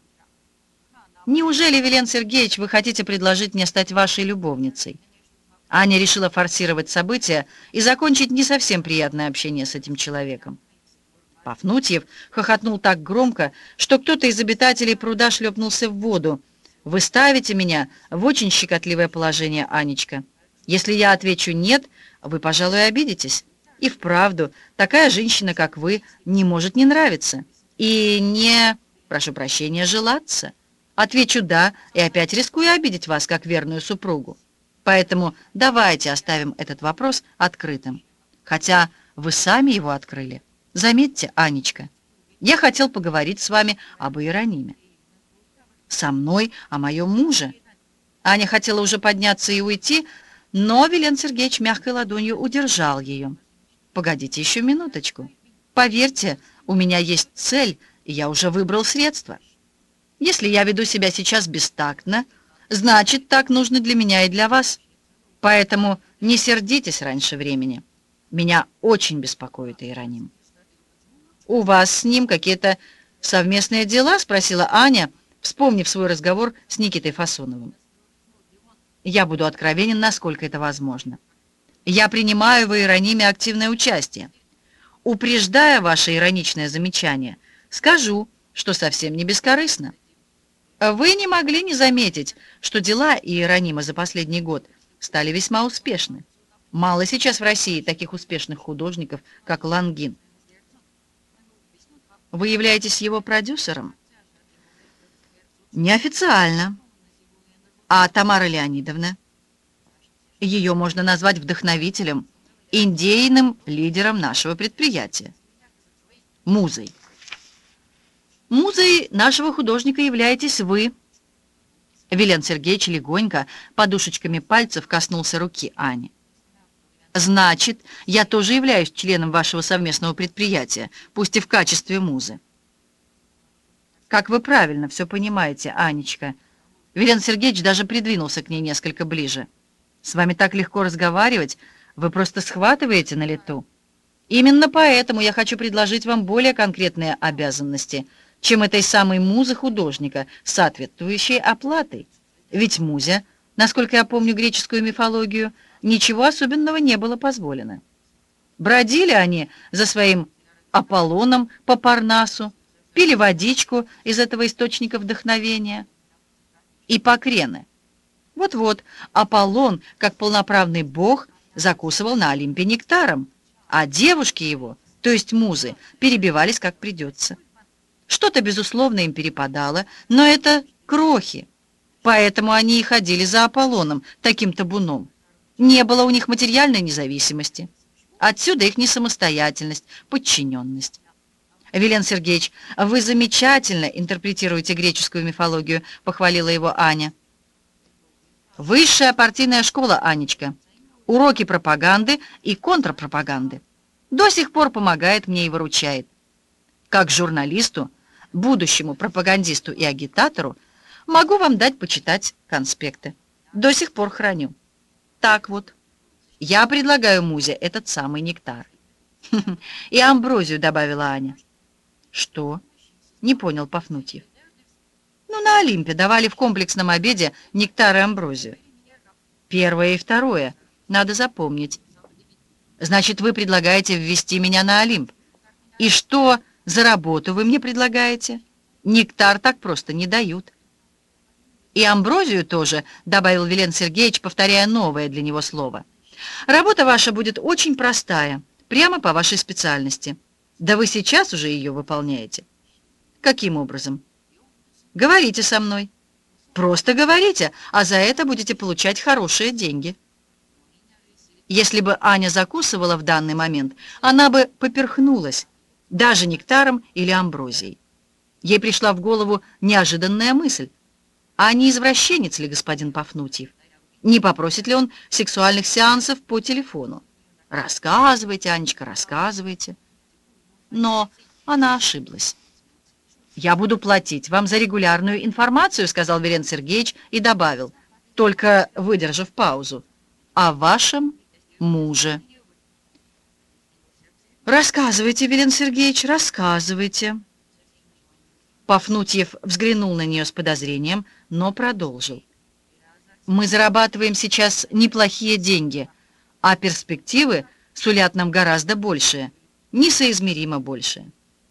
Неужели, Вилен Сергеевич, вы хотите предложить мне стать вашей любовницей? Аня решила форсировать события и закончить не совсем приятное общение с этим человеком. Пафнутьев хохотнул так громко, что кто-то из обитателей пруда шлепнулся в воду. «Вы ставите меня в очень щекотливое положение, Анечка. Если я отвечу «нет», вы, пожалуй, обидитесь. И вправду, такая женщина, как вы, не может не нравиться. И не, прошу прощения, желаться. Отвечу «да» и опять рискую обидеть вас, как верную супругу. Поэтому давайте оставим этот вопрос открытым. Хотя вы сами его открыли. Заметьте, Анечка, я хотел поговорить с вами об Иерониме. Со мной о моем муже. Аня хотела уже подняться и уйти, но Вилен Сергеевич мягкой ладонью удержал ее. Погодите еще минуточку. Поверьте, у меня есть цель, и я уже выбрал средства. Если я веду себя сейчас бестактно, значит, так нужно для меня и для вас. Поэтому не сердитесь раньше времени. Меня очень беспокоит Иероним. «У вас с ним какие-то совместные дела?» — спросила Аня, вспомнив свой разговор с Никитой Фасоновым. «Я буду откровенен, насколько это возможно. Я принимаю в Иерониме активное участие. Упреждая ваше ироничное замечание, скажу, что совсем не бескорыстно. Вы не могли не заметить, что дела Иеронима за последний год стали весьма успешны. Мало сейчас в России таких успешных художников, как Лангин. Вы являетесь его продюсером? Неофициально. А Тамара Леонидовна? Ее можно назвать вдохновителем, идейным лидером нашего предприятия. Музой. Музой нашего художника являетесь вы. Вилен Сергеевич легонько подушечками пальцев коснулся руки Ани. Значит, я тоже являюсь членом вашего совместного предприятия, пусть и в качестве музы. Как вы правильно все понимаете, Анечка. Вилен Сергеевич даже придвинулся к ней несколько ближе. С вами так легко разговаривать, вы просто схватываете на лету. Именно поэтому я хочу предложить вам более конкретные обязанности, чем этой самой музы художника, соответствующей оплатой. Ведь музе, насколько я помню греческую мифологию, ничего особенного не было позволено. Бродили они за своим Аполлоном по Парнасу, пили водичку из этого источника вдохновения. И Покрены. Вот-вот, Аполлон, как полноправный бог, закусывал на Олимпе нектаром, а девушки его, то есть музы, перебивались как придется. Что-то, безусловно, им перепадало, но это крохи. Поэтому они и ходили за Аполлоном, таким табуном. Не было у них материальной независимости. Отсюда их несамостоятельность, подчиненность. Вилен Сергеевич, вы замечательно интерпретируете греческую мифологию, похвалила его Аня. Высшая партийная школа, Анечка. Уроки пропаганды и контрпропаганды. До сих пор помогает мне и выручает. Как журналисту, будущему пропагандисту и агитатору, могу вам дать почитать конспекты. До сих пор храню. Так вот, я предлагаю музе этот самый нектар. И амброзию, добавила Аня. Что? Не понял Пафнутьев. Ну, на Олимпе давали в комплексном обеде нектар и амброзию. Первое и второе, надо запомнить. Значит, вы предлагаете ввести меня на Олимп. И что за работу вы мне предлагаете? Нектар так просто не дают. «И Амброзию тоже», — добавил Вилен Сергеевич, повторяя новое для него слово. «Работа ваша будет очень простая, прямо по вашей специальности. Да вы сейчас уже ее выполняете». «Каким образом?» «Говорите со мной». «Просто говорите, а за это будете получать хорошие деньги». Если бы Аня закусывала в данный момент, она бы поперхнулась, даже нектаром или амброзией. Ей пришла в голову неожиданная мысль. А не извращенец ли господин Пафнутьев? Не попросит ли он сексуальных сеансов по телефону? Рассказывайте, Анечка, рассказывайте. Но она ошиблась. «Я буду платить вам за регулярную информацию», — сказал Вилен Сергеевич и добавил, только выдержав паузу, «о вашем муже». «Рассказывайте, Вилен Сергеевич, рассказывайте». Пафнутьев взглянул на нее с подозрением, но продолжил. «Мы зарабатываем сейчас неплохие деньги, а перспективы сулят нам гораздо большие, несоизмеримо большие».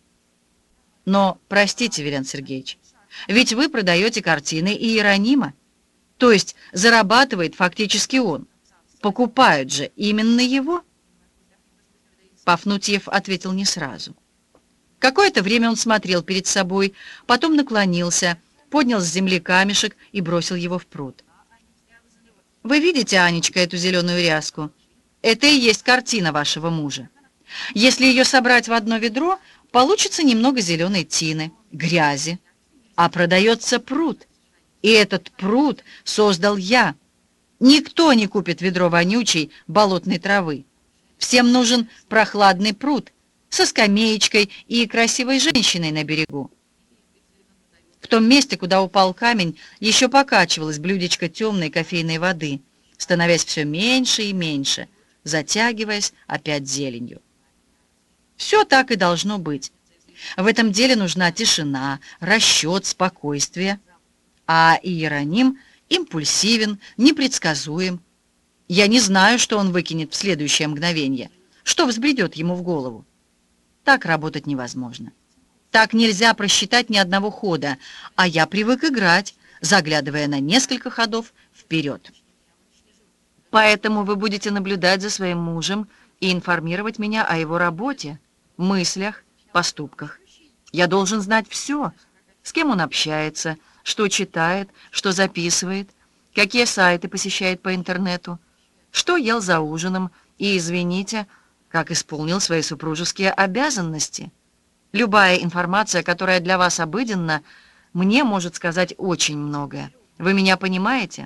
«Но, простите, Вилен Сергеевич, ведь вы продаете картины и Иеронима, то есть зарабатывает фактически он. Покупают же именно его». Пафнутьев ответил не сразу. Какое-то время он смотрел перед собой, потом наклонился, поднял с земли камешек и бросил его в пруд. «Вы видите, Анечка, эту зеленую ряску? Это и есть картина вашего мужа. Если ее собрать в одно ведро, получится немного зеленой тины, грязи. А продается пруд, и этот пруд создал я. Никто не купит ведро вонючей болотной травы. Всем нужен прохладный пруд со скамеечкой и красивой женщиной на берегу». В том месте, куда упал камень, еще покачивалось блюдечко темной кофейной воды, становясь все меньше и меньше, затягиваясь опять зеленью. Все так и должно быть. В этом деле нужна тишина, расчет, спокойствие. А Иероним импульсивен, непредсказуем. Я не знаю, что он выкинет в следующее мгновение, что взбредет ему в голову. Так работать невозможно. Так нельзя просчитать ни одного хода, а я привык играть, заглядывая на несколько ходов вперед. Поэтому вы будете наблюдать за своим мужем и информировать меня о его работе, мыслях, поступках. Я должен знать все, с кем он общается, что читает, что записывает, какие сайты посещает по интернету, что ел за ужином и, извините, как исполнил свои супружеские обязанности. Любая информация, которая для вас обыденна, мне может сказать очень многое. Вы меня понимаете?»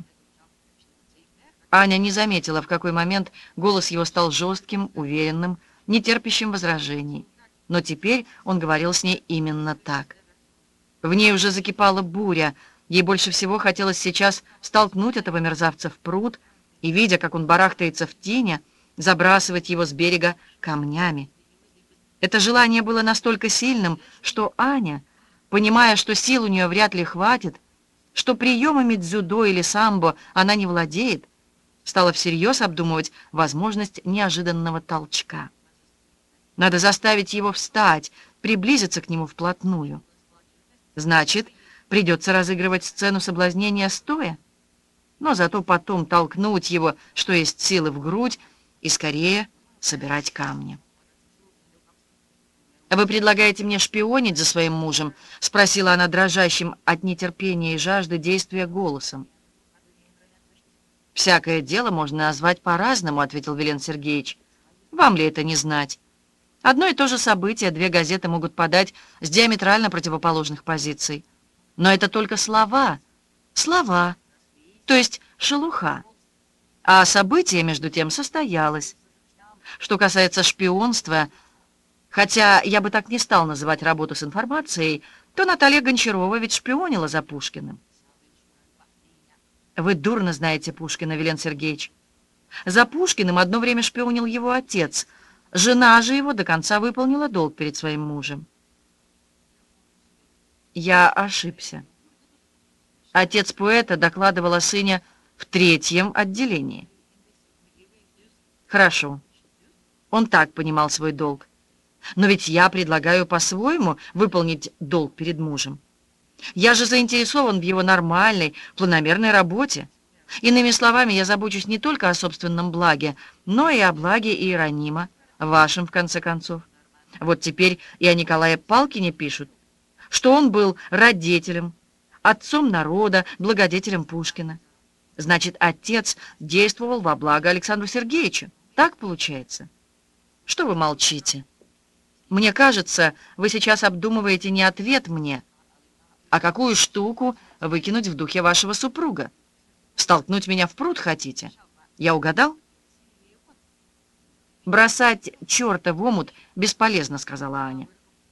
Аня не заметила, в какой момент голос его стал жестким, уверенным, нетерпящим возражений. Но теперь он говорил с ней именно так. В ней уже закипала буря. Ей больше всего хотелось сейчас столкнуть этого мерзавца в пруд и, видя, как он барахтается в тине, забрасывать его с берега камнями. Это желание было настолько сильным, что Аня, понимая, что сил у нее вряд ли хватит, что приемами дзюдо или самбо она не владеет, стала всерьез обдумывать возможность неожиданного толчка. Надо заставить его встать, приблизиться к нему вплотную. Значит, придется разыгрывать сцену соблазнения стоя, но зато потом толкнуть его, что есть силы, в грудь, и скорее собирать камни. «Вы предлагаете мне шпионить за своим мужем?» — спросила она дрожащим от нетерпения и жажды действия голосом. «Всякое дело можно назвать по-разному», — ответил Вилен Сергеевич. «Вам ли это не знать? Одно и то же событие две газеты могут подать с диаметрально противоположных позиций. Но это только слова, слова, то есть шелуха. А событие, между тем, состоялось. Что касается шпионства, хотя я бы так не стал называть работу с информацией, то Наталья Гончарова ведь шпионила за Пушкиным». «Вы дурно знаете Пушкина, Вилен Сергеевич. За Пушкиным одно время шпионил его отец. Жена же его до конца выполнила долг перед своим мужем». «Я ошибся. Отец поэта докладывал о сыне в третьем отделении». «Хорошо. Он так понимал свой долг. Но ведь я предлагаю по-своему выполнить долг перед мужем. Я же заинтересован в его нормальной, планомерной работе. Иными словами, я забочусь не только о собственном благе, но и о благе Иеронима, вашем, в конце концов. Вот теперь и о Николае Палкине пишут, что он был родителем, отцом народа, благодетелем Пушкина. Значит, отец действовал во благо Александру Сергеевичу. Так получается? Что вы молчите? Мне кажется, вы сейчас обдумываете не ответ мне, а какую штуку выкинуть в духе вашего супруга. Столкнуть меня в пруд хотите? Я угадал? «Бросать черта в омут бесполезно», — сказала Аня.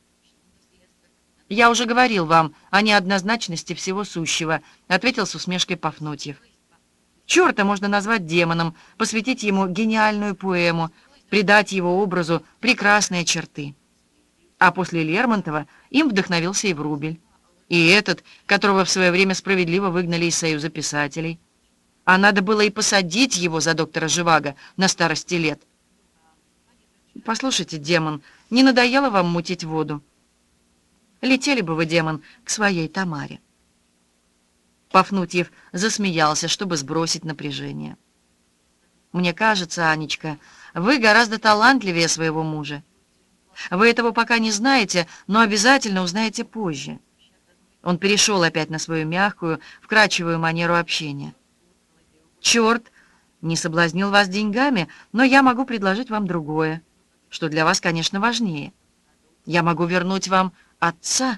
«Я уже говорил вам о неоднозначности всего сущего», — ответил с усмешкой Пафнутьев. «Черта можно назвать демоном, посвятить ему гениальную поэму, придать его образу прекрасные черты. А после Лермонтова им вдохновился и Врубель, и этот, которого в свое время справедливо выгнали из Союза писателей. А надо было и посадить его за доктора Живаго на старости лет». «Послушайте, демон, не надоело вам мутить воду? Летели бы вы, демон, к своей Тамаре». Пафнутьев засмеялся, чтобы сбросить напряжение. «Мне кажется, Анечка, вы гораздо талантливее своего мужа. Вы этого пока не знаете, но обязательно узнаете позже». Он перешел опять на свою мягкую, вкрадчивую манеру общения. «Черт не соблазнил вас деньгами, но я могу предложить вам другое, что для вас, конечно, важнее. Я могу вернуть вам отца».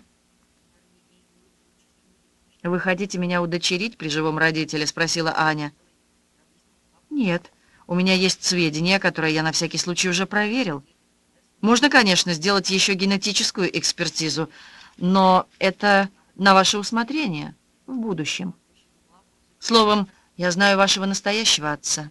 «Вы хотите меня удочерить при живом родителе?» — спросила Аня. «Нет, у меня есть сведения, которые я на всякий случай уже проверил. Можно, конечно, сделать еще генетическую экспертизу, но это на ваше усмотрение в будущем. Словом, я знаю вашего настоящего отца».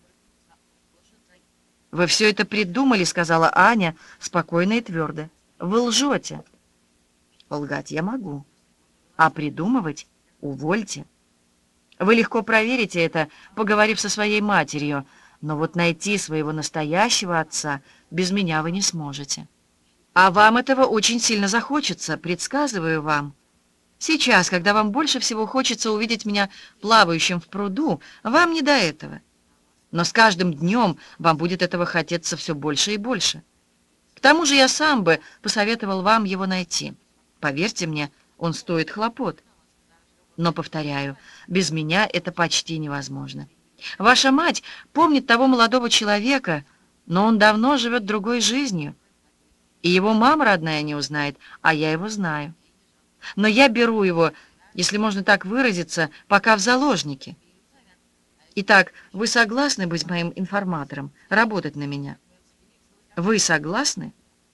«Вы все это придумали», — сказала Аня спокойно и твердо. «Вы лжете». «Лгать я могу, а придумывать — увольте. Вы легко проверите это, поговорив со своей матерью, но вот найти своего настоящего отца без меня вы не сможете. А вам этого очень сильно захочется, предсказываю вам. Сейчас, когда вам больше всего хочется увидеть меня плавающим в пруду, вам не до этого. Но с каждым днем вам будет этого хотеться все больше и больше. К тому же я сам бы посоветовал вам его найти. Поверьте мне, он стоит хлопот. Но, повторяю, без меня это почти невозможно. Ваша мать помнит того молодого человека, но он давно живет другой жизнью. И его мама родная не узнает, а я его знаю. Но я беру его, если можно так выразиться, пока в заложнике. Итак, вы согласны быть моим информатором, работать на меня? Вы согласны?»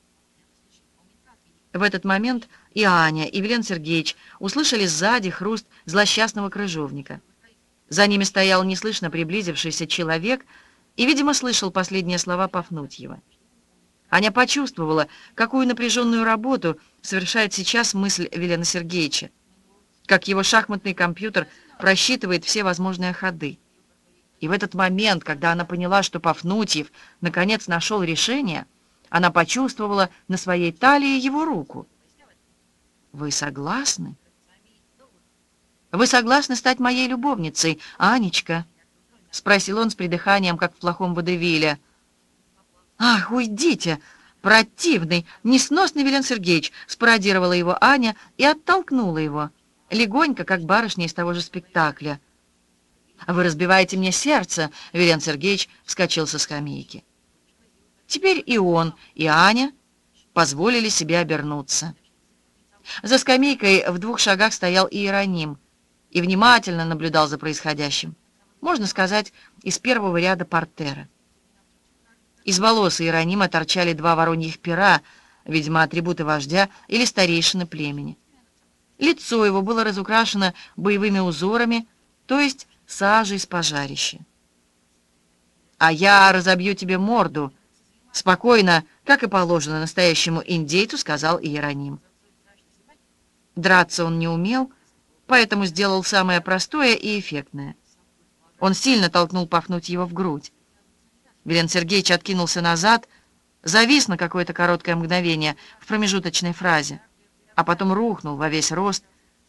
В этот момент и Аня, и Велен Сергеевич услышали сзади хруст злосчастного крыжовника. За ними стоял неслышно приблизившийся человек и, видимо, слышал последние слова Пафнутьева. Аня почувствовала, какую напряженную работу совершает сейчас мысль Велена Сергеевича, как его шахматный компьютер просчитывает все возможные ходы. И в этот момент, когда она поняла, что Пафнутьев наконец нашел решение, она почувствовала на своей талии его руку. «Вы согласны? Вы согласны стать моей любовницей, Анечка?» — спросил он с придыханием, как в плохом водевиле. «Ах, уйдите! Противный, несносный Велен Сергеевич!» — спародировала его Аня и оттолкнула его, легонько, как барышня из того же спектакля. «Вы разбиваете мне сердце!» — Велен Сергеевич вскочил со скамейки. Теперь и он, и Аня позволили себе обернуться. За скамейкой в двух шагах стоял Иероним и внимательно наблюдал за происходящим, можно сказать, из первого ряда портера. Из волос Иеронима торчали два вороньих пера, видимо, атрибуты вождя или старейшины племени. Лицо его было разукрашено боевыми узорами, то есть сажей с пожарища. «А я разобью тебе морду», — спокойно, как и положено настоящему индейцу, сказал Иероним. Драться он не умел, поэтому сделал самое простое и эффектное. Он сильно толкнул Пафнутьева в грудь. Велен Сергеевич откинулся назад, завис на какое-то короткое мгновение в промежуточной фразе, а потом рухнул во весь рост,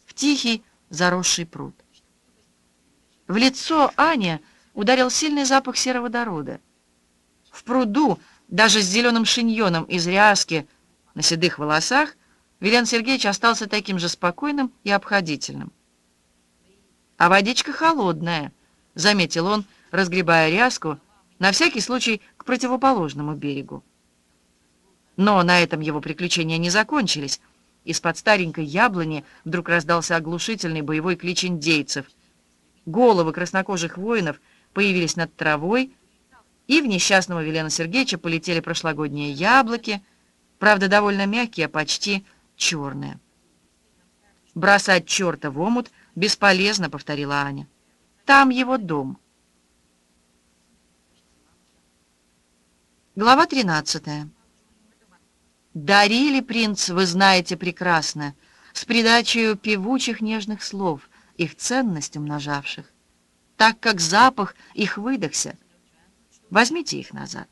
в тихий заросший пруд. В лицо Ане ударил сильный запах сероводорода. В пруду, даже с зеленым шиньоном из ряски на седых волосах, Вилен Сергеевич остался таким же спокойным и обходительным. «А водичка холодная», — заметил он, разгребая ряску, на всякий случай к противоположному берегу. Но на этом его приключения не закончились. Из-под старенькой яблони вдруг раздался оглушительный боевой клич индейцев. Головы краснокожих воинов появились над травой, и в несчастного Вилена Сергеевича полетели прошлогодние яблоки, правда, довольно мягкие, почти черные. «Бросать черта в омут бесполезно», — повторила Аня. «Там его дом». Глава тринадцатая. Дарили, принц, вы знаете прекрасно, с придачей певучих нежных слов, их ценность умножавших, так как запах их выдохся. Возьмите их назад.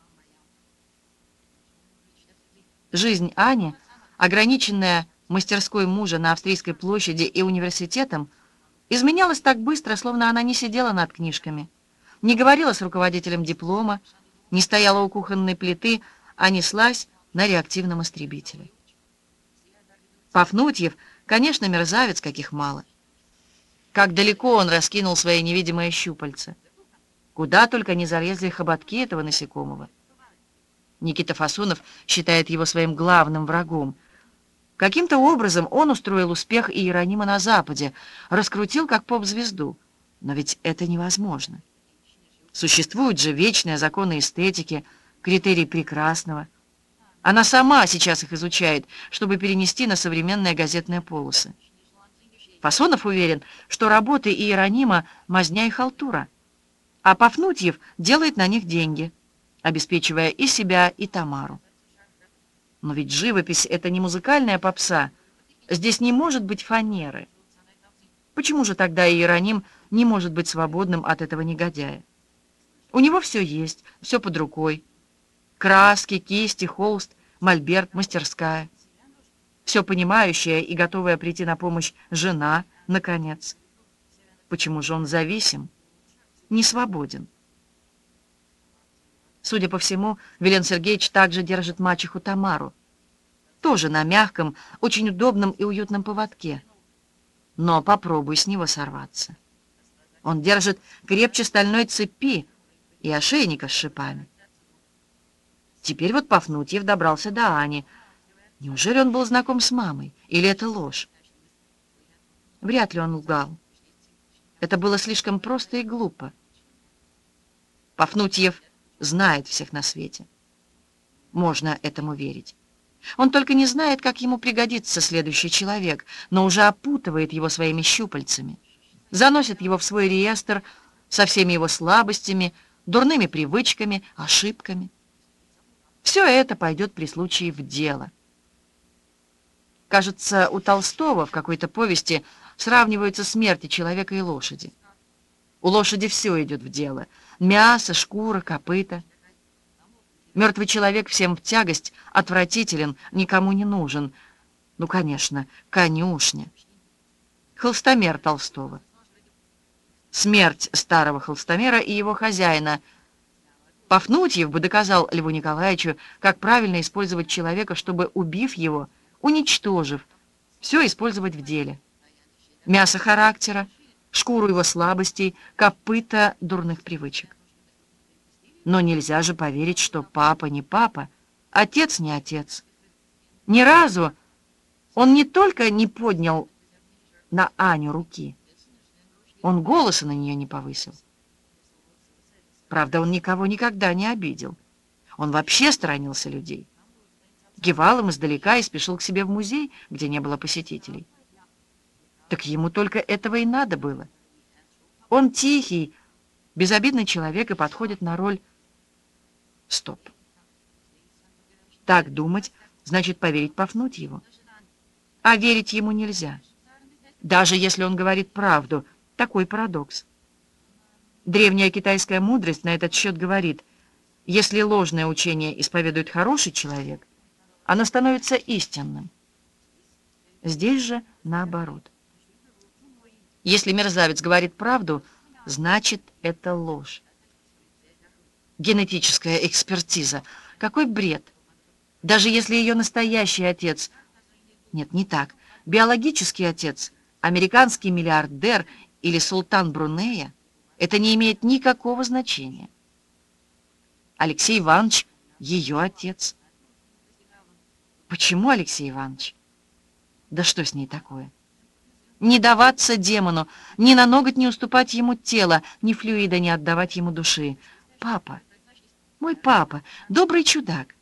Жизнь Ани, ограниченная мастерской мужа на Австрийской площади и университетом, изменялась так быстро, словно она не сидела над книжками, не говорила с руководителем диплома, не стояла у кухонной плиты, а неслась на реактивном истребителе. Пафнутьев, конечно, мерзавец, каких мало. Как далеко он раскинул свои невидимые щупальца. Куда только не залезли хоботки этого насекомого. Никита Фасунов считает его своим главным врагом. Каким-то образом он устроил успех Иеронима на Западе, раскрутил как поп-звезду. Но ведь это невозможно. Существуют же вечные законы эстетики, критерии прекрасного. Она сама сейчас их изучает, чтобы перенести на современные газетные полосы. Фасонов уверен, что работы Иеронима мазня и халтура, а Пафнутьев делает на них деньги, обеспечивая и себя, и Тамару. Но ведь живопись — это не музыкальная попса. Здесь не может быть фанеры. Почему же тогда Иероним не может быть свободным от этого негодяя? У него все есть, все под рукой. Краски, кисти, холст, мольберт, мастерская. Все понимающая и готовая прийти на помощь жена, наконец. Почему же он зависим, не свободен? Судя по всему, Вилен Сергеевич также держит мачеху Тамару. Тоже на мягком, очень удобном и уютном поводке. Но попробуй с него сорваться. Он держит крепче стальной цепи и ошейника с шипами. Теперь вот Пафнутьев добрался до Ани. Неужели он был знаком с мамой? Или это ложь? Вряд ли он лгал. Это было слишком просто и глупо. Пафнутьев знает всех на свете. Можно этому верить. Он только не знает, как ему пригодится следующий человек, но уже опутывает его своими щупальцами, заносит его в свой реестр со всеми его слабостями, дурными привычками, ошибками. Все это пойдет при случае в дело. Кажется, у Толстого в какой-то повести сравниваются смерти человека и лошади. У лошади все идет в дело. Мясо, шкура, копыта. Мертвый человек всем в тягость, отвратителен, никому не нужен. Ну, конечно, конюшня. Холстомер Толстого. Смерть старого холстомера и его хозяина. Пафнутьев бы доказал Льву Николаевичу, как правильно использовать человека, чтобы, убив его, уничтожив, все использовать в деле. Мясо характера, шкуру его слабостей, копыта дурных привычек. Но нельзя же поверить, что папа не папа, отец не отец. Ни разу он не только не поднял на Аню руки, он голоса на нее не повысил. Правда, он никого никогда не обидел. Он вообще сторонился людей. Кивал им издалека и спешил к себе в музей, где не было посетителей. Так ему только этого и надо было. Он тихий, безобидный человек и подходит на роль... Стоп. Так думать, значит поверить Пафнутьеву. А верить ему нельзя. Даже если он говорит правду. Такой парадокс. Древняя китайская мудрость на этот счет говорит, если ложное учение исповедует хороший человек, оно становится истинным. Здесь же наоборот. Если мерзавец говорит правду, значит, это ложь. Генетическая экспертиза. Какой бред! Даже если ее настоящий отец... Нет, не так. Биологический отец, американский миллиардер или султан Брунея, это не имеет никакого значения. Алексей Иванович — ее отец. Почему Алексей Иванович? Да что с ней такое? Не даваться демону, ни на ноготь не уступать ему тело, ни флюида не отдавать ему души. Папа, мой папа, добрый чудак.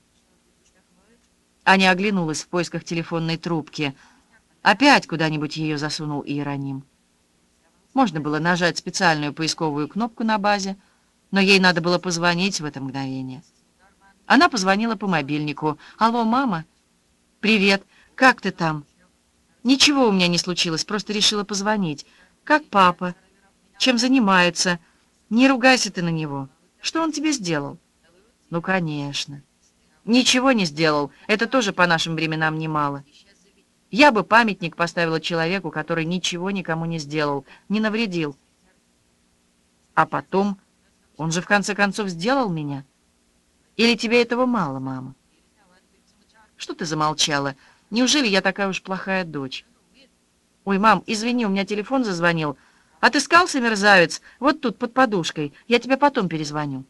Аня оглянулась в поисках телефонной трубки. Опять куда-нибудь ее засунул Иероним. Можно было нажать специальную поисковую кнопку на базе, но ей надо было позвонить в это мгновение. Она позвонила по мобильнику. «Алло, мама?» «Привет, как ты там?» «Ничего у меня не случилось, просто решила позвонить. Как папа? Чем занимается? Не ругайся ты на него. Что он тебе сделал?» «Ну, конечно». «Ничего не сделал. Это тоже по нашим временам немало. Я бы памятник поставила человеку, который ничего никому не сделал, не навредил. А потом, он же в конце концов сделал меня. Или тебе этого мало, мама?» «Что ты замолчала? Неужели я такая уж плохая дочь?» «Ой, мам, извини, у меня телефон зазвонил. Отыскался мерзавец? Вот тут, под подушкой. Я тебе потом перезвоню».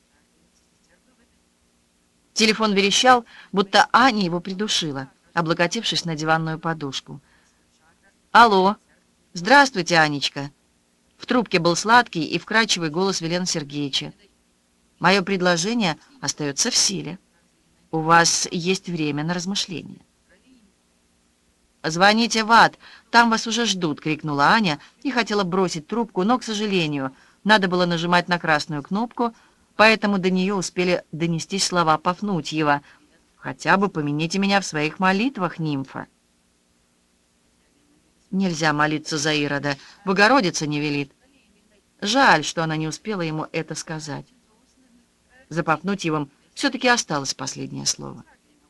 Телефон верещал, будто Аня его придушила, облокотившись на диванную подушку. «Алло! Здравствуйте, Анечка!» В трубке был сладкий и вкрадчивый голос Велена Сергеевича. «Мое предложение остается в силе. У вас есть время на размышление». «Звоните в ад, там вас уже ждут!» — крикнула Аня и хотела бросить трубку, но, к сожалению, надо было нажимать на красную кнопку, поэтому до нее успели донестись слова Пафнутьева: «Хотя бы помяните меня в своих молитвах, нимфа». Нельзя молиться за Ирода, Богородица не велит. Жаль, что она не успела ему это сказать. За Пафнутьевым все-таки осталось последнее слово.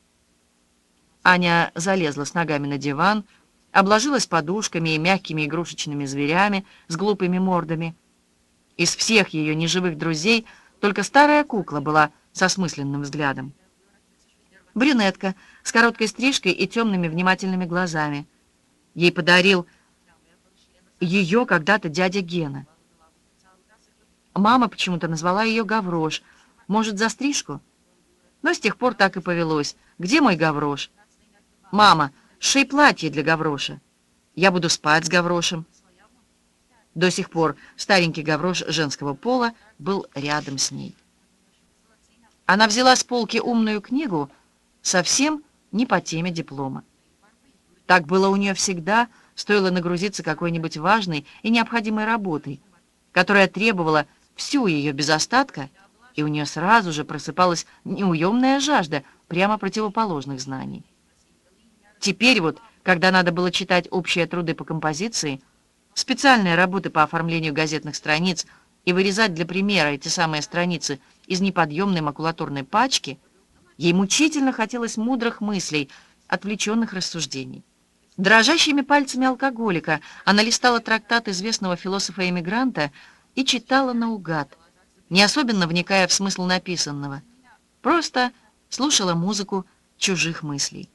Аня залезла с ногами на диван, обложилась подушками и мягкими игрушечными зверями с глупыми мордами. Из всех ее неживых друзей только старая кукла была со смысленным взглядом. Брюнетка с короткой стрижкой и темными внимательными глазами. Ей подарил ее когда-то дядя Гена. Мама почему-то назвала ее Гаврош. Может, за стрижку? Но с тех пор так и повелось. Где мой Гаврош? «Мама, сшей платье для Гавроша. Я буду спать с Гаврошем». До сих пор старенький Гаврош женского пола был рядом с ней. Она взяла с полки умную книгу, совсем не по теме диплома. Так было у нее всегда, стоило нагрузиться какой-нибудь важной и необходимой работой, которая требовала всю ее без остатка, и у нее сразу же просыпалась неуемная жажда прямо противоположных знаний. Теперь вот, когда надо было читать общие труды по композиции, специальные работы по оформлению газетных страниц и вырезать для примера эти самые страницы из неподъемной макулатурной пачки, ей мучительно хотелось мудрых мыслей, отвлеченных рассуждений. Дрожащими пальцами алкоголика она листала трактат известного философа-эмигранта и читала наугад, не особенно вникая в смысл написанного, просто слушала музыку чужих мыслей.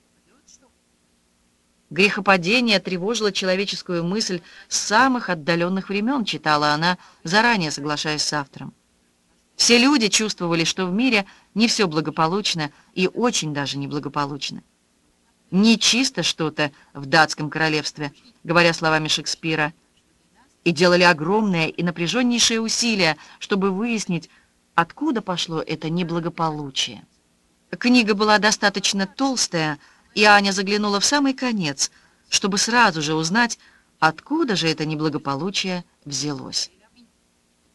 «Грехопадение тревожило человеческую мысль с самых отдаленных времен», читала она, заранее соглашаясь с автором. Все люди чувствовали, что в мире не все благополучно и очень даже неблагополучно. «Нечисто что-то в датском королевстве», говоря словами Шекспира, и делали огромные и напряженнейшие усилия, чтобы выяснить, откуда пошло это неблагополучие. Книга была достаточно толстая, и Аня заглянула в самый конец, чтобы сразу же узнать, откуда же это неблагополучие взялось.